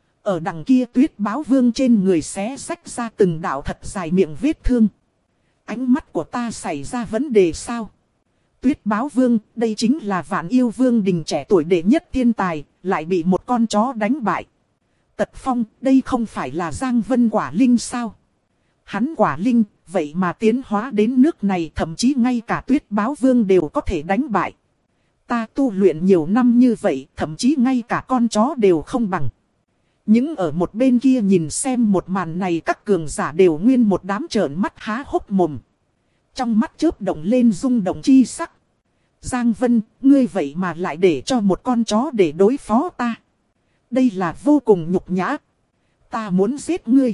Ở đằng kia Tuyết Báo Vương trên người xé rách ra từng đạo thật dài miệng vết thương. Ánh mắt của ta xảy ra vấn đề sao? Tuyết Báo Vương, đây chính là Vạn Yêu Vương đình trẻ tuổi đệ nhất thiên tài, lại bị một con chó đánh bại. Tật Phong, đây không phải là Giang Vân Quả Linh sao? Hắn Quả Linh, vậy mà tiến hóa đến nước này, thậm chí ngay cả Tuyết Báo Vương đều có thể đánh bại. Ta tu luyện nhiều năm như vậy, thậm chí ngay cả con chó đều không bằng. Những ở một bên kia nhìn xem một màn này, các cường giả đều nguyên một đám trợn mắt há hốc mồm. Trong mắt chớp động lên rung động chi sắc. Giang Vân, ngươi vậy mà lại để cho một con chó để đối phó ta. Đây là vô cùng nhục nhã. Ta muốn giết ngươi.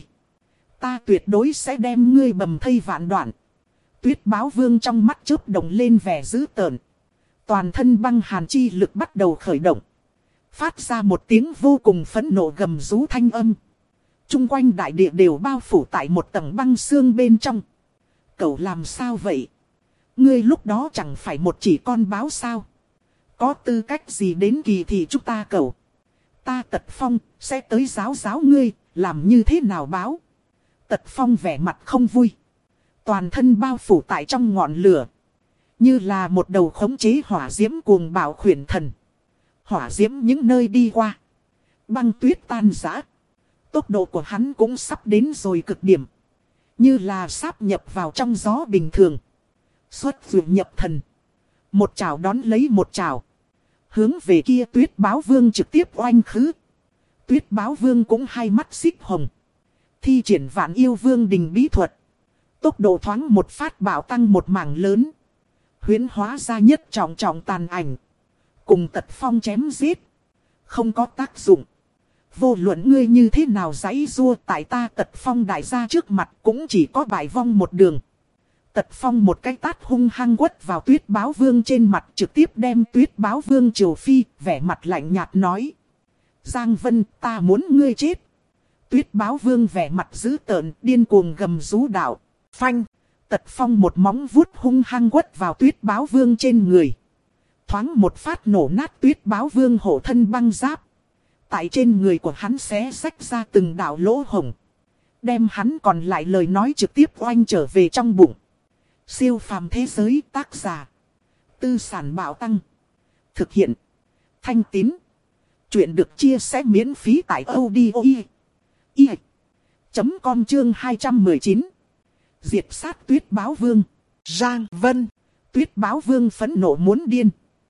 Ta tuyệt đối sẽ đem ngươi bầm thây vạn đoạn. Tuyết báo vương trong mắt chớp động lên vẻ dữ tợn. Toàn thân băng hàn chi lực bắt đầu khởi động. Phát ra một tiếng vô cùng phẫn nộ gầm rú thanh âm. Trung quanh đại địa đều bao phủ tại một tầng băng xương bên trong. Cậu làm sao vậy? Ngươi lúc đó chẳng phải một chỉ con báo sao? Có tư cách gì đến kỳ thị chúng ta cậu? Ta Tật Phong sẽ tới giáo giáo ngươi, làm như thế nào báo? Tật Phong vẻ mặt không vui. Toàn thân bao phủ tại trong ngọn lửa. Như là một đầu khống chế hỏa diễm cuồng bạo khuyển thần. Hỏa diễm những nơi đi qua. Băng tuyết tan rã. Tốc độ của hắn cũng sắp đến rồi cực điểm. Như là sáp nhập vào trong gió bình thường. Xuất dường nhập thần. Một chảo đón lấy một chảo. Hướng về kia Tuyết báo vương trực tiếp oanh khứ. Tuyết báo vương cũng hai mắt xích hồng. Thi triển Vạn Yêu Vương Đình bí thuật. Tốc độ thoáng một phát bạo tăng một mảng lớn. Huyễn hóa ra nhất trọng trọng tàn ảnh. Cùng Tật Phong chém giết. Không có tác dụng. Vô luận ngươi như thế nào giãy giụa tại ta Tật Phong đại gia trước mặt cũng chỉ có bại vong một đường. Tật Phong một cái tát hung hăng quất vào Tuyết báo vương trên mặt, trực tiếp đem Tuyết báo vương trừ phi, vẻ mặt lạnh nhạt nói. Giang Vân, ta muốn ngươi chết. Tuyết báo vương vẻ mặt dữ tợn, điên cuồng gầm rú đạo. Phanh, Tật Phong một móng vuốt hung hăng quất vào Tuyết báo vương trên người. Thoáng một phát nổ nát Tuyết báo vương hộ thân băng giáp. Tại trên người của hắn xé rách ra từng đạo lỗ hổng. Đem hắn còn lại lời nói trực tiếp oanh trở về trong bụng. Siêu phàm thế giới, tác giả Tư Sản Bảo Tăng. Thực hiện Thanh Tín. Chuyện được chia sẻ miễn phí tại audio.com chương 219. Diệt sát Tuyết báo vương. Giang Vân. Tuyết báo vương phẫn nộ muốn điên.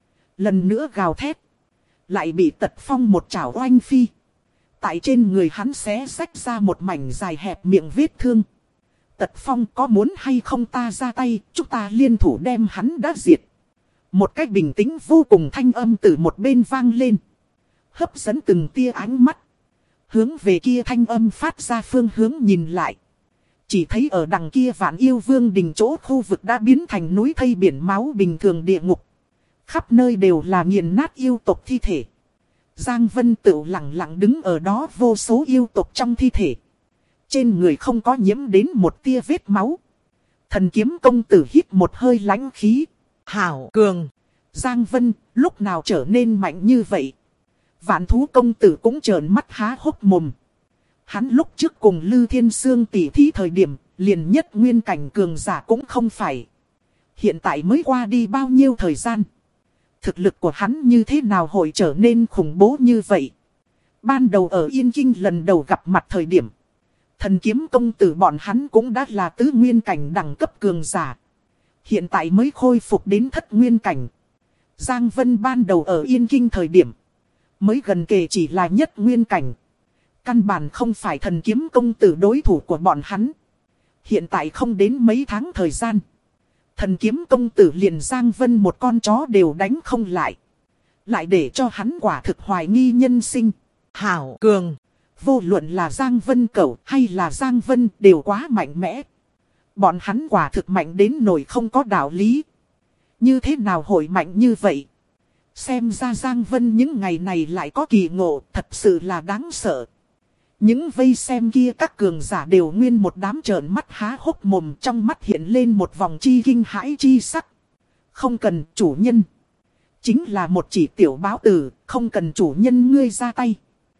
Lần nữa gào thét. Lại bị Tật Phong một chảo oanh phi. Tại trên người hắn xé rách ra một mảnh dài hẹp miệng vết thương. Tật Phong có muốn hay không ta ra tay, chúng ta liên thủ đem hắn đã diệt. Một cách bình tĩnh vô cùng thanh âm từ một bên vang lên. Hấp dẫn từng tia ánh mắt. Hướng về kia thanh âm phát ra phương hướng nhìn lại. Chỉ thấy ở đằng kia Vạn Yêu Vương đình chỗ khu vực đã biến thành núi thây biển máu bình thường địa ngục. Khắp nơi đều là nghiền nát yêu tộc thi thể. Giang Vân Tựu lặng lặng đứng ở đó, vô số yêu tộc trong thi thể. Trên người không có nhiễm đến một tia vết máu. Thần kiếm công tử hít một hơi lãnh khí. Hảo cường. Giang Vân lúc nào trở nên mạnh như vậy? Vạn thú công tử cũng trợn mắt há hốc mồm. Hắn lúc trước cùng Lư Thiên Sương tỉ thí thời điểm, liền nhất nguyên cảnh cường giả cũng không phải. Hiện tại mới qua đi bao nhiêu thời gian? Thực lực của hắn như thế nào hội trở nên khủng bố như vậy? Ban đầu ở Yên Kinh lần đầu gặp mặt thời điểm, thần kiếm công tử bọn hắn cũng đã là tứ nguyên cảnh đẳng cấp cường giả. Hiện tại mới khôi phục đến thất nguyên cảnh. Giang Vân ban đầu ở Yên Kinh thời điểm, mới gần kề chỉ là nhất nguyên cảnh. Căn bản không phải thần kiếm công tử đối thủ của bọn hắn. Hiện tại không đến mấy tháng thời gian, thần kiếm công tử liền Giang Vân một con chó đều đánh không lại. Lại để cho hắn quả thực hoài nghi nhân sinh. Hảo cường. Vô luận là Giang Vân cẩu hay là Giang Vân đều quá mạnh mẽ. Bọn hắn quả thực mạnh đến nỗi không có đạo lý. Như thế nào hội mạnh như vậy? Xem ra Giang Vân những ngày này lại có kỳ ngộ, thật sự là đáng sợ. Những vây xem kia các cường giả đều nguyên một đám trợn mắt há hốc mồm, trong mắt hiện lên một vòng chi kinh hãi chi sắc. Không cần chủ nhân. Chính là một chỉ tiểu báo tử, không cần chủ nhân ngươi ra tay.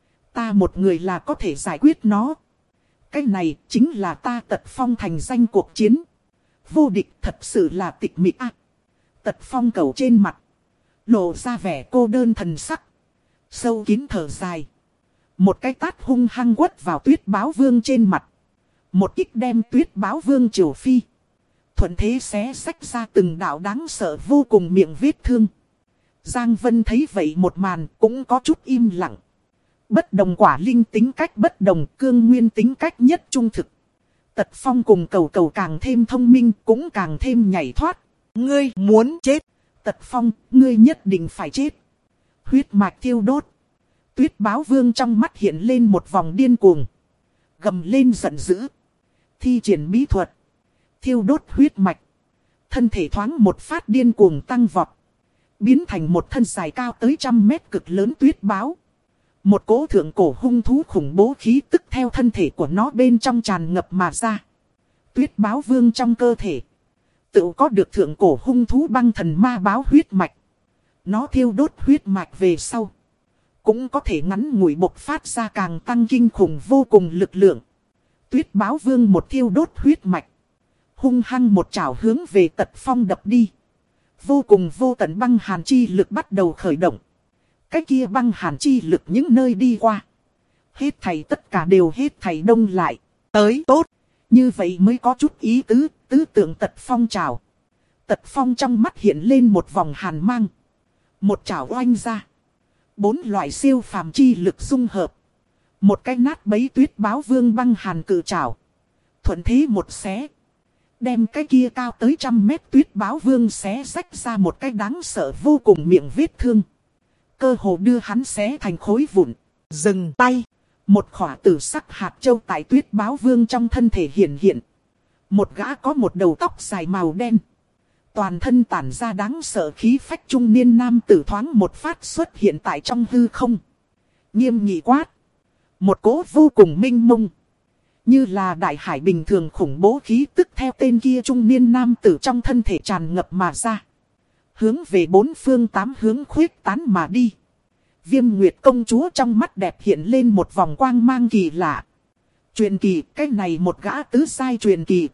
Ta một người là có thể giải quyết nó. Cái này chính là ta Tật Phong thành danh cuộc chiến. Vô địch thật sự là tịch mịch ác. Tật Phong cầu trên mặt, lộ ra vẻ cô đơn thần sắc. Sâu kín thở dài. Một cái tát hung hăng quất vào Tuyết báo vương trên mặt. Một kích đem Tuyết báo vương trừ phi. Thuận thế xé xách ra từng đạo đáng sợ vô cùng miệng vết thương. Giang Vân thấy vậy một màn cũng có chút im lặng. Bất đồng quả linh tính cách bất đồng, cương nguyên tính cách nhất trung thực. Tật Phong cùng cầu cầu càng thêm thông minh, cũng càng thêm nhảy thoát. Ngươi muốn chết. Tật Phong, ngươi nhất định phải chết. Huyết mạch thiêu đốt. Tuyết báo vương trong mắt hiện lên một vòng điên cuồng. Gầm lên giận dữ. Thi triển bí thuật. Thiêu đốt huyết mạch. Thân thể thoáng một phát điên cuồng tăng vọt. Biến thành một thân dài cao tới 100 mét cực lớn tuyết báo. Một cỗ thượng cổ hung thú khủng bố khí tức theo thân thể của nó bên trong tràn ngập mà ra. Tuyết báo vương trong cơ thể. Tự có được thượng cổ hung thú băng thần ma báo huyết mạch. Nó thiêu đốt huyết mạch về sau. Cũng có thể ngắn ngủi bộc phát ra càng tăng kinh khủng vô cùng lực lượng. Tuyết báo vương một thiêu đốt huyết mạch. Hung hăng một chảo hướng về Tật Phong đập đi. Vô cùng vô tận băng hàn chi lực bắt đầu khởi động. Cái kia băng hàn chi lực những nơi đi qua. Hết thảy tất cả đều hết thảy đông lại. Tới tốt. Như vậy mới có chút ý tứ tượng Tật Phong chảo. Tật Phong trong mắt hiện lên một vòng hàn mang. Một chảo oanh ra. 4 loại siêu phàm chi lực dung hợp. Một cái nát bấy tuyết báo vương băng hàn cự chảo. Thuận thế một xé. Đem cái kia cao tới 100 mét tuyết báo vương xé rách ra một cái đáng sợ vô cùng miệng vết thương. Cơ hồ đưa hắn xé thành khối vụn. Dừng tay. Một khỏa tử sắc hạt châu tại tuyết báo vương trong thân thể hiện. Một gã có một đầu tóc dài màu đen. Toàn thân tản ra đáng sợ khí phách trung niên nam tử thoáng một phát xuất hiện tại trong hư không. Nghiêm nghị quát. Một cỗ vô cùng minh mông. Như là đại hải bình thường khủng bố khí tức theo tên kia trung niên nam tử trong thân thể tràn ngập mà ra. Hướng về 4 phương 8 hướng khuếch tán mà đi. Viêm Nguyệt công chúa trong mắt đẹp hiện lên một vòng quang mang kỳ lạ. Truyền kỳ, cái này một gã tứ sai truyền kỳ.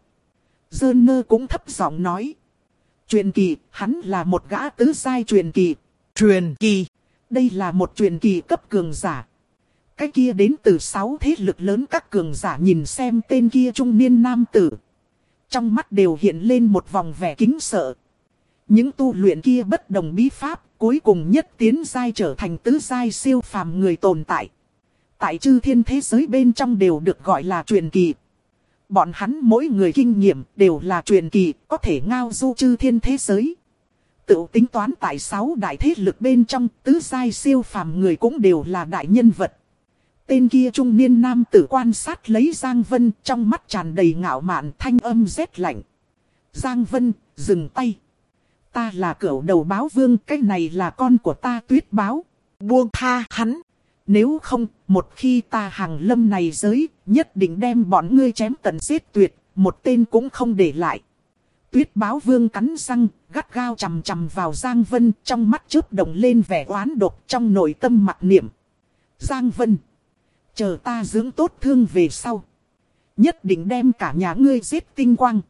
Dơn nơ cũng thấp giọng nói. Truyền kỳ, hắn là một gã tứ sai truyền kỳ. Truyền kỳ, đây là một truyền kỳ cấp cường giả. Cái kia đến từ 6 thế lực lớn các cường giả nhìn xem tên kia trung niên nam tử. Trong mắt đều hiện lên một vòng vẻ kính sợ. Những tu luyện kia bất đồng bí pháp, cuối cùng nhất tiến giai trở thành tứ giai siêu phàm người tồn tại. Tại chư thiên thế giới bên trong đều được gọi là truyền kỳ. Bọn hắn mỗi người kinh nghiệm đều là truyền kỳ, có thể ngao du chư thiên thế giới. Tự tính toán tại 6 đại thế lực bên trong, tứ giai siêu phàm người cũng đều là đại nhân vật. Tên kia trung niên nam tử quan sát lấy Giang Vân, trong mắt tràn đầy ngạo mạn, thanh âm rét lạnh. Giang Vân, dừng tay. Ta là cửu đầu báo vương, cái này là con của ta Tuyết báo. Buông tha hắn. Nếu không, một khi ta hàng lâm này giới, nhất định đem bọn ngươi chém tận giết tuyệt, một tên cũng không để lại. Tuyết báo vương cắn răng, gắt gao chằm chằm vào Giang Vân, trong mắt chớp động lên vẻ oán độc, trong nội tâm mặc niệm. Giang Vân, chờ ta dưỡng tốt thương về sau. Nhất định đem cả nhà ngươi giết tinh quang.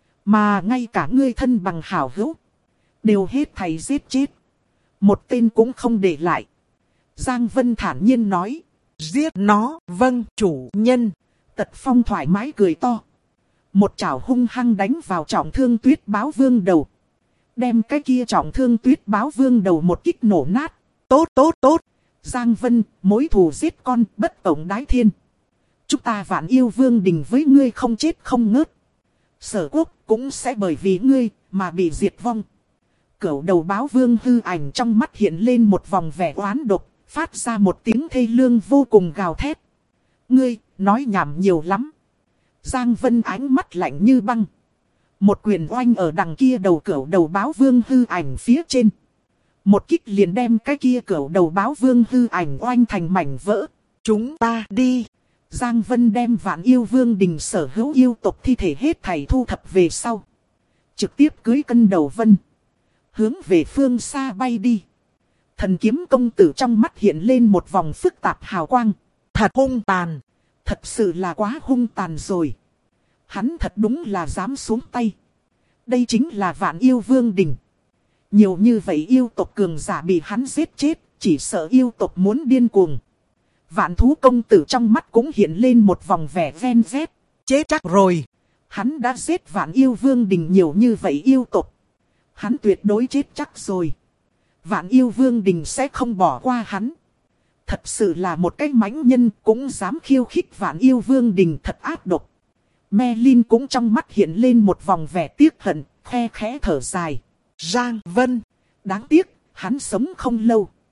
Mà ngay cả ngươi thân bằng hảo hữu. Đều hết thảy giết chết. Một tên cũng không để lại. Giang Vân thản nhiên nói. Giết nó, vâng, chủ nhân. Tật Phong thoải mái cười to. Một chảo hung hăng đánh vào trọng thương Tuyết báo vương đầu. Đem cái kia trọng thương Tuyết báo vương đầu một kích nổ nát. Tốt, tốt, tốt. Giang Vân, mối thù giết con, bất tổng đái thiên. Chúng ta Vạn Yêu Vương đình với ngươi không chết không ngớt. Sở quốc cũng sẽ bởi vì ngươi mà bị diệt vong. Cửu đầu báo vương hư ảnh trong mắt hiện lên một vòng vẻ oán độc, phát ra một tiếng thê lương vô cùng gào thét. Ngươi, nói nhảm nhiều lắm. Giang Vân ánh mắt lạnh như băng. Một quyền oanh ở đằng kia đầu cửu đầu báo vương hư ảnh phía trên. Một kích liền đem cái kia cửu đầu báo vương hư ảnh oanh thành mảnh vỡ. Chúng ta đi. Giang Vân đem Vạn Yêu Vương đình sở hữu yêu tộc thi thể hết thảy thu thập về sau. Trực tiếp cưới cân đầu vân. Hướng về phương xa bay đi. Thần kiếm công tử trong mắt hiện lên một vòng phức tạp hào quang. Thật hung tàn. Thật sự là quá hung tàn rồi. Hắn thật đúng là dám xuống tay. Đây chính là Vạn Yêu Vương đình. Nhiều như vậy yêu tộc cường giả bị hắn giết chết. Chỉ sợ yêu tộc muốn điên cuồng. Vạn thú công tử trong mắt cũng hiện lên một vòng vẻ ven vét. Chết chắc rồi. Hắn đã giết Vạn Yêu Vương đình nhiều như vậy yêu tộc. Hắn tuyệt đối chết chắc rồi. Vạn Yêu Vương đình sẽ không bỏ qua hắn. Thật sự là một cái mãnh nhân cũng dám khiêu khích Vạn Yêu Vương đình, thật ác độc. Merlin cũng trong mắt hiện lên một vòng vẻ tiếc hận, khe khẽ thở dài. Giang Vân, đáng tiếc, hắn sống không lâu.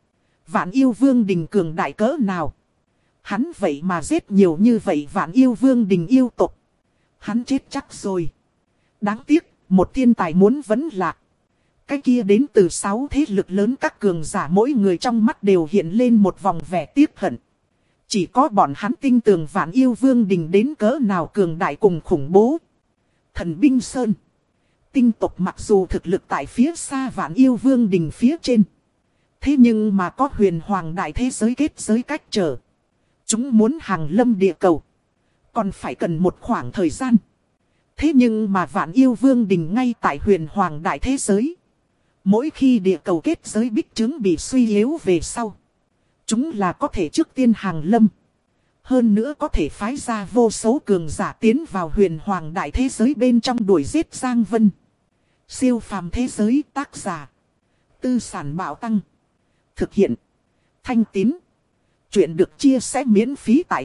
Vạn Yêu Vương Đình cường đại cỡ nào? Hắn vậy mà giết nhiều như vậy Vạn Yêu Vương Đình yêu tộc. Hắn chết chắc rồi. Đáng tiếc, một thiên tài muốn vẫn lạc. Cái kia đến từ 6 thế lực lớn các cường giả mỗi người trong mắt đều hiện lên một vòng vẻ tiếc hận. Chỉ có bọn hắn tin tưởng Vạn Yêu Vương Đình đến cỡ nào cường đại cùng khủng bố. Thần binh sơn. Tinh tộc mặc dù thực lực tại phía xa Vạn Yêu Vương Đình phía trên. Thế nhưng mà có huyền hoàng đại thế giới kết giới cách trở. Chúng muốn hàng lâm địa cầu. Còn phải cần một khoảng thời gian. Thế nhưng mà Vạn Yêu Vương Đình ngay tại huyền hoàng đại thế giới. Mỗi khi địa cầu kết giới bích trướng bị suy yếu về sau. Chúng là có thể trước tiên hàng lâm. Hơn nữa có thể phái ra vô số cường giả tiến vào huyền hoàng đại thế giới bên trong đuổi giết Giang Vân. Siêu phàm thế giới tác giả. Tư sản bạo tăng. Thực hiện. Thanh Tín. Chuyện được chia sẻ miễn phí tại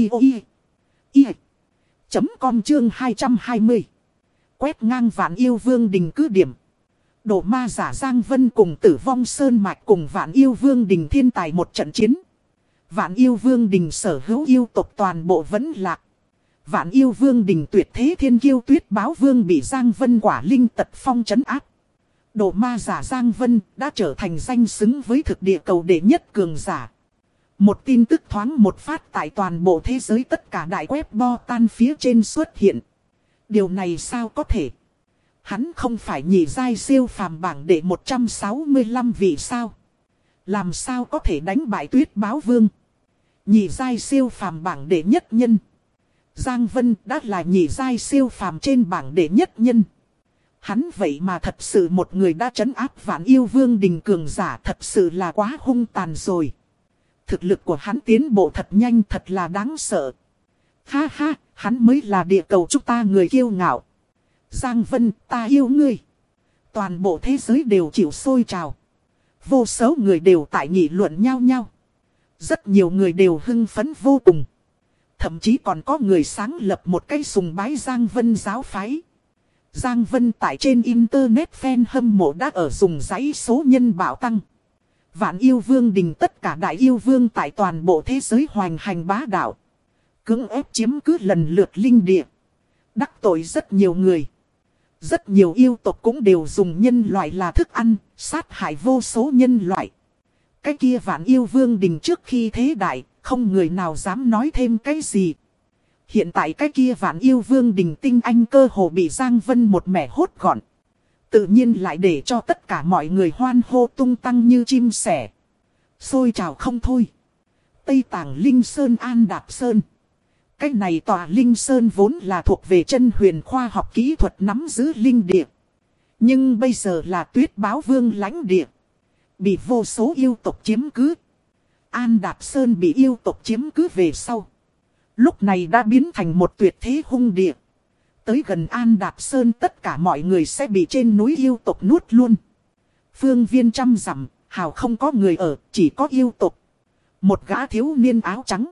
audio.com chương 220. Quét ngang Vạn Yêu Vương Đình cứ điểm. Độ ma giả Giang Vân cùng Tử Vong Sơn Mạch cùng Vạn Yêu Vương Đình thiên tài một trận chiến. Vạn Yêu Vương Đình sở hữu yêu tộc toàn bộ vẫn lạc. Vạn Yêu Vương Đình tuyệt thế thiên kiêu Tuyết Báo Vương bị Giang Vân quả linh tật phong trấn áp. Độ ma giả Giang Vân đã trở thành danh xứng với thực địa cầu đệ nhất cường giả. Một tin tức thoáng một phát tại toàn bộ thế giới tất cả đại web bo tan phía trên xuất hiện. Điều này sao có thể? Hắn không phải nhị giai siêu phàm bảng đệ 165 vị sao? Làm sao có thể đánh bại Tuyết Báo Vương? Nhị giai siêu phàm bảng đệ nhất nhân. Giang Vân đã là nhị giai siêu phàm trên bảng đệ nhất nhân. Hắn vậy mà thật sự một người đã trấn áp Vạn Yêu Vương Đình cường giả, thật sự là quá hung tàn rồi. Thực lực của hắn tiến bộ thật nhanh, thật là đáng sợ. Ha ha, hắn mới là địa cầu chúng ta người kiêu ngạo. Giang Vân, ta yêu ngươi. Toàn bộ thế giới đều chịu sôi trào. Vô số người đều tại nghị luận nhau nhau. Rất nhiều người đều hưng phấn vô cùng. Thậm chí còn có người sáng lập một cái sùng bái Giang Vân giáo phái. Giang Vân tại trên internet fan hâm mộ đã ở dùng dãy số nhân bạo tăng. Vạn Yêu Vương Đình tất cả đại yêu vương tại toàn bộ thế giới hoành hành bá đạo. Cưỡng ép chiếm cứ lần lượt linh địa. Đắc tội rất nhiều người. Rất nhiều yêu tộc cũng đều dùng nhân loại là thức ăn, sát hại vô số nhân loại. Cái kia Vạn Yêu Vương Đình trước khi thế đại, không người nào dám nói thêm cái gì. Hiện tại cái kia Vạn Yêu Vương Đình tinh anh cơ hồ bị Giang Vân một mẻ hốt gọn. Tự nhiên lại để cho tất cả mọi người hoan hô tung tăng như chim sẻ. Xôi trào không thôi. Tây Tạng Linh Sơn An Đạp Sơn. Cái này tòa Linh Sơn vốn là thuộc về chân huyền khoa học kỹ thuật nắm giữ linh địa. Nhưng bây giờ là Tuyết Báo Vương lãnh địa. Bị vô số yêu tộc chiếm cứ. An Đạp Sơn bị yêu tộc chiếm cứ về sau. Lúc này đã biến thành một tuyệt thế hung địa. Tới gần An Đạp Sơn tất cả mọi người sẽ bị trên núi yêu tộc nuốt luôn. Phương viên trăm dặm, hào không có người ở, chỉ có yêu tộc. Một gã thiếu niên áo trắng.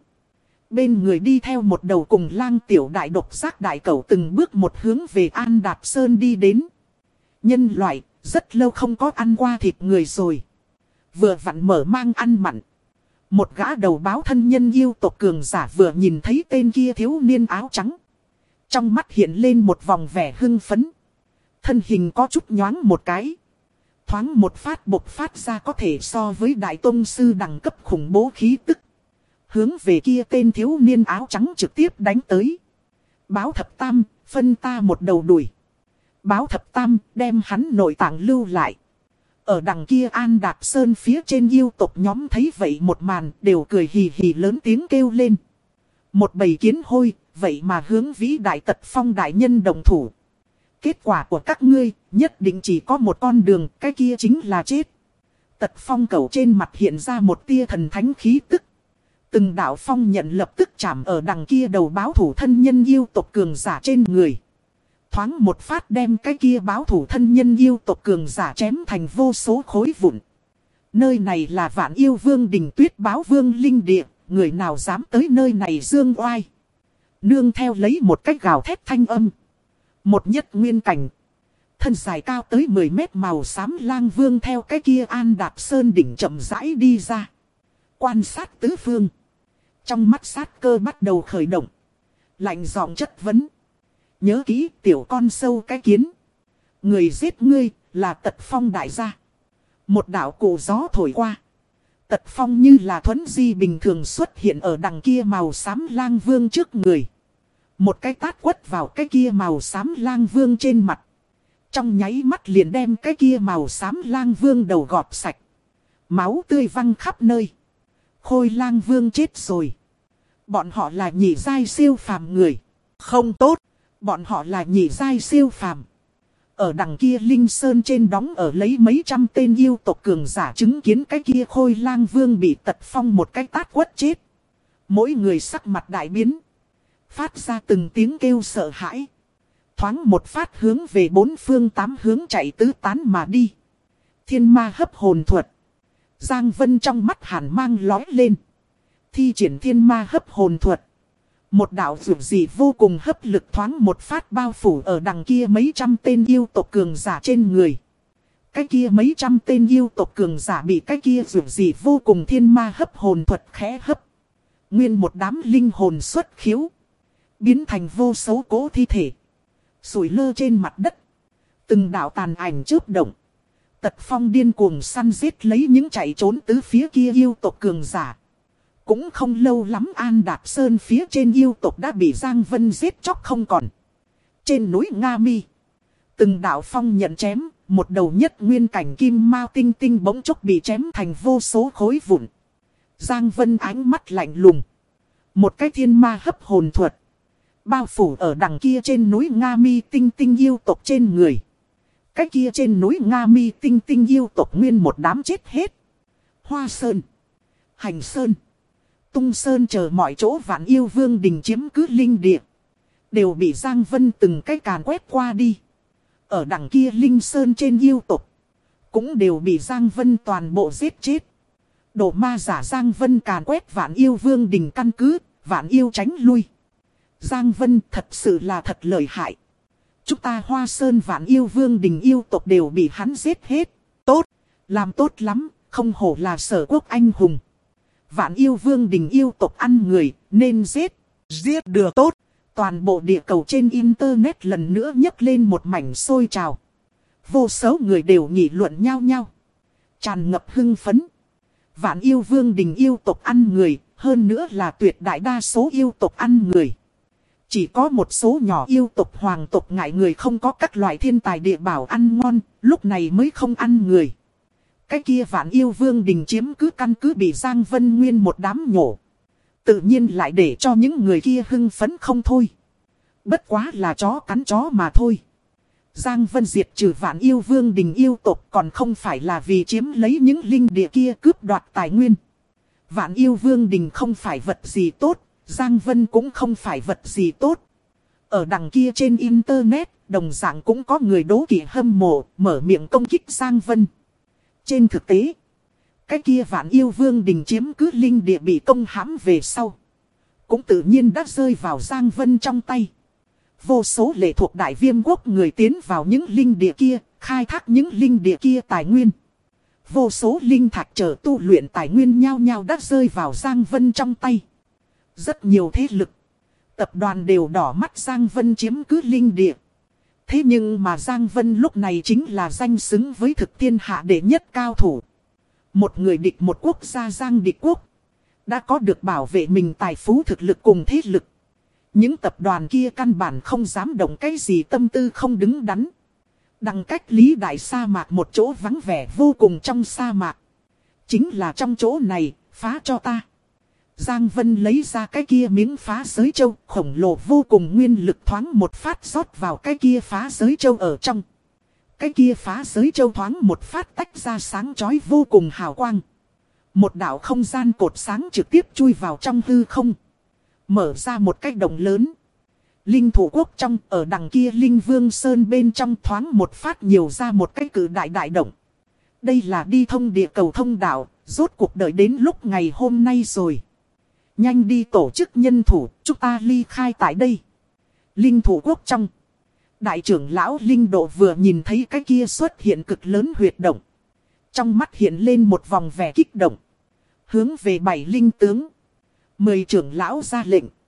Bên người đi theo một đầu cùng lang tiểu đại độc giác đại cẩu từng bước một hướng về An Đạp Sơn đi đến. Nhân loại, rất lâu không có ăn qua thịt người rồi. Vừa vặn mở mang ăn mặn. Một gã đầu báo thân nhân yêu tộc cường giả vừa nhìn thấy tên kia thiếu niên áo trắng. Trong mắt hiện lên một vòng vẻ hưng phấn. Thân hình có chút nhoáng một cái. Thoáng một phát bộc phát ra có thể so với đại tông sư đẳng cấp khủng bố khí tức. Hướng về kia tên thiếu niên áo trắng trực tiếp đánh tới. Báo thập tam, phân ta một đầu đuổi. Báo thập tam, đem hắn nội tạng lưu lại. Ở đằng kia An Đạp Sơn phía trên yêu tộc nhóm thấy vậy một màn đều cười hì hì lớn tiếng kêu lên. Một bầy kiến hôi, vậy mà hướng vĩ đại tật phong đại nhân đồng thủ. Kết quả của các ngươi nhất định chỉ có một con đường, cái kia chính là chết. Tật phong cẩu trên mặt hiện ra một tia thần thánh khí tức. Từng đạo phong nhận lập tức chạm ở đằng kia đầu báo thủ thân nhân yêu tộc cường giả trên người. Thoáng một phát đem cái kia báo thủ thân nhân yêu tộc cường giả chém thành vô số khối vụn. Nơi này là Vạn Yêu Vương Đình Tuyết Báo Vương linh địa, người nào dám tới nơi này dương oai. Nương theo lấy một cách gào thét thanh âm. Một nhất nguyên cảnh. Thân dài cao tới 10 mét màu xám lang vương theo cái kia An Đạp Sơn đỉnh chậm rãi đi ra. Quan sát tứ phương. Trong mắt sát cơ bắt đầu khởi động. Lạnh giọng chất vấn. Nhớ kỹ tiểu con sâu cái kiến. Người giết ngươi là Tật Phong đại gia. Một đạo cổ gió thổi qua. Tật Phong như là thuấn di bình thường xuất hiện ở đằng kia màu xám lang vương trước người. Một cái tát quất vào cái kia màu xám lang vương trên mặt. Trong nháy mắt liền đem cái kia màu xám lang vương đầu gọt sạch. Máu tươi văng khắp nơi. Khôi lang vương chết rồi. Bọn họ là nhị giai siêu phàm người. Không tốt. Bọn họ là nhị giai siêu phàm. Ở đằng kia Linh Sơn trên đóng ở lấy mấy trăm tên yêu tộc cường giả chứng kiến cái kia Khôi lang vương bị Tật Phong một cái tát quất chết. Mỗi người sắc mặt đại biến. Phát ra từng tiếng kêu sợ hãi. Thoáng một phát hướng về bốn phương tám hướng chạy tứ tán mà đi. Thiên ma hấp hồn thuật. Giang Vân trong mắt hàn mang lói lên. Thi triển thiên ma hấp hồn thuật. Một đạo dụ dị vô cùng hấp lực thoáng một phát bao phủ ở đằng kia mấy trăm tên yêu tộc cường giả trên người. Cái kia mấy trăm tên yêu tộc cường giả bị cái kia dụ dị vô cùng thiên ma hấp hồn thuật khẽ hấp. Nguyên một đám linh hồn xuất khiếu. Biến thành vô số cố thi thể. Sủi lơ trên mặt đất. Từng đạo tàn ảnh chớp động. Tật Phong điên cuồng săn giết lấy những chạy trốn tứ phía kia yêu tộc cường giả. Cũng không lâu lắm An Đạp Sơn phía trên yêu tộc đã bị Giang Vân giết chóc không còn. Trên núi Nga Mi. Từng đạo phong nhận chém. Một đầu nhất nguyên cảnh kim mao tinh tinh bỗng chốc bị chém thành vô số khối vụn. Giang Vân ánh mắt lạnh lùng. Một cái thiên ma hấp hồn thuật. Bao phủ ở đằng kia trên núi Nga Mi tinh tinh yêu tộc trên người. Cái kia trên núi Nga Mi tinh tinh yêu tộc nguyên một đám chết hết. Hoa Sơn, Hành Sơn, Tung Sơn chờ mọi chỗ Vạn Yêu Vương đình chiếm cứ linh địa. Đều bị Giang Vân từng cái càn quét qua đi. Ở đằng kia Linh Sơn trên yêu tộc. Cũng đều bị Giang Vân toàn bộ giết chết. Đổ ma giả Giang Vân càn quét Vạn Yêu Vương đình căn cứ. Vạn Yêu tránh lui. Giang Vân thật sự là thật lợi hại. Chúng ta Hoa Sơn Vạn Yêu Vương đình yêu tộc đều bị hắn giết hết. Tốt, làm tốt lắm, không hổ là Sở Quốc anh hùng. Vạn Yêu Vương đình yêu tộc ăn người, nên giết. Giết được tốt. Toàn bộ địa cầu trên internet lần nữa nhấc lên một mảnh sôi trào. Vô số người đều nghị luận nhau nhau. Tràn ngập hưng phấn. Vạn Yêu Vương đình yêu tộc ăn người, hơn nữa là tuyệt đại đa số yêu tộc ăn người. Chỉ có một số nhỏ yêu tộc hoàng tộc ngại người không có các loại thiên tài địa bảo ăn ngon, lúc này mới không ăn người. Cái kia Vạn Yêu Vương đình chiếm cứ căn cứ bị Giang Vân nguyên một đám nhổ. Tự nhiên lại để cho những người kia hưng phấn không thôi. Bất quá là chó cắn chó mà thôi. Giang Vân diệt trừ Vạn Yêu Vương đình yêu tộc còn không phải là vì chiếm lấy những linh địa kia cướp đoạt tài nguyên. Vạn Yêu Vương đình không phải vật gì tốt. Giang Vân cũng không phải vật gì tốt. Ở đằng kia trên internet, đồng dạng cũng có người đố kỵ hâm mộ, mở miệng công kích Giang Vân. Trên thực tế, cái kia Vạn Yêu Vương đình chiếm cứ linh địa bị công hãm về sau. Cũng tự nhiên đã rơi vào Giang Vân trong tay. Vô số lệ thuộc Đại Viêm quốc người tiến vào những linh địa kia, khai thác những linh địa kia tài nguyên. Vô số linh thạch chờ tu luyện tài nguyên nhau nhau đã rơi vào Giang Vân trong tay. Rất nhiều thế lực, tập đoàn đều đỏ mắt Giang Vân chiếm cứ linh địa. Thế nhưng mà Giang Vân lúc này chính là danh xứng với thực thiên hạ đệ nhất cao thủ. Một người địch một quốc gia Giang địch quốc. Đã có được bảo vệ mình tài phú thực lực cùng thế lực. Những tập đoàn kia căn bản không dám động cái gì tâm tư không đứng đắn. Đằng cách Lý Đại sa mạc một chỗ vắng vẻ vô cùng trong sa mạc. Chính là trong chỗ này, phá cho ta. Giang Vân lấy ra cái kia miếng phá giới châu khổng lồ vô cùng nguyên lực thoáng một phát rót vào cái kia phá giới châu ở trong. Cái kia phá giới châu thoáng một phát tách ra sáng chói vô cùng hào quang. Một đạo không gian cột sáng trực tiếp chui vào trong hư không. Mở ra một cái động lớn. Linh thủ quốc trong ở đằng kia Linh Vương Sơn bên trong thoáng một phát nhiều ra một cái cử đại đại động. Đây là đi thông địa cầu thông đạo, rốt cuộc đợi đến lúc ngày hôm nay rồi. Nhanh đi tổ chức nhân thủ, chúng ta ly khai tại đây. Linh thủ quốc trong. Đại trưởng lão Linh Độ vừa nhìn thấy cái kia xuất hiện cực lớn huyệt động. Trong mắt hiện lên một vòng vẻ kích động. Hướng về 7 linh tướng. 10 trưởng lão ra lệnh.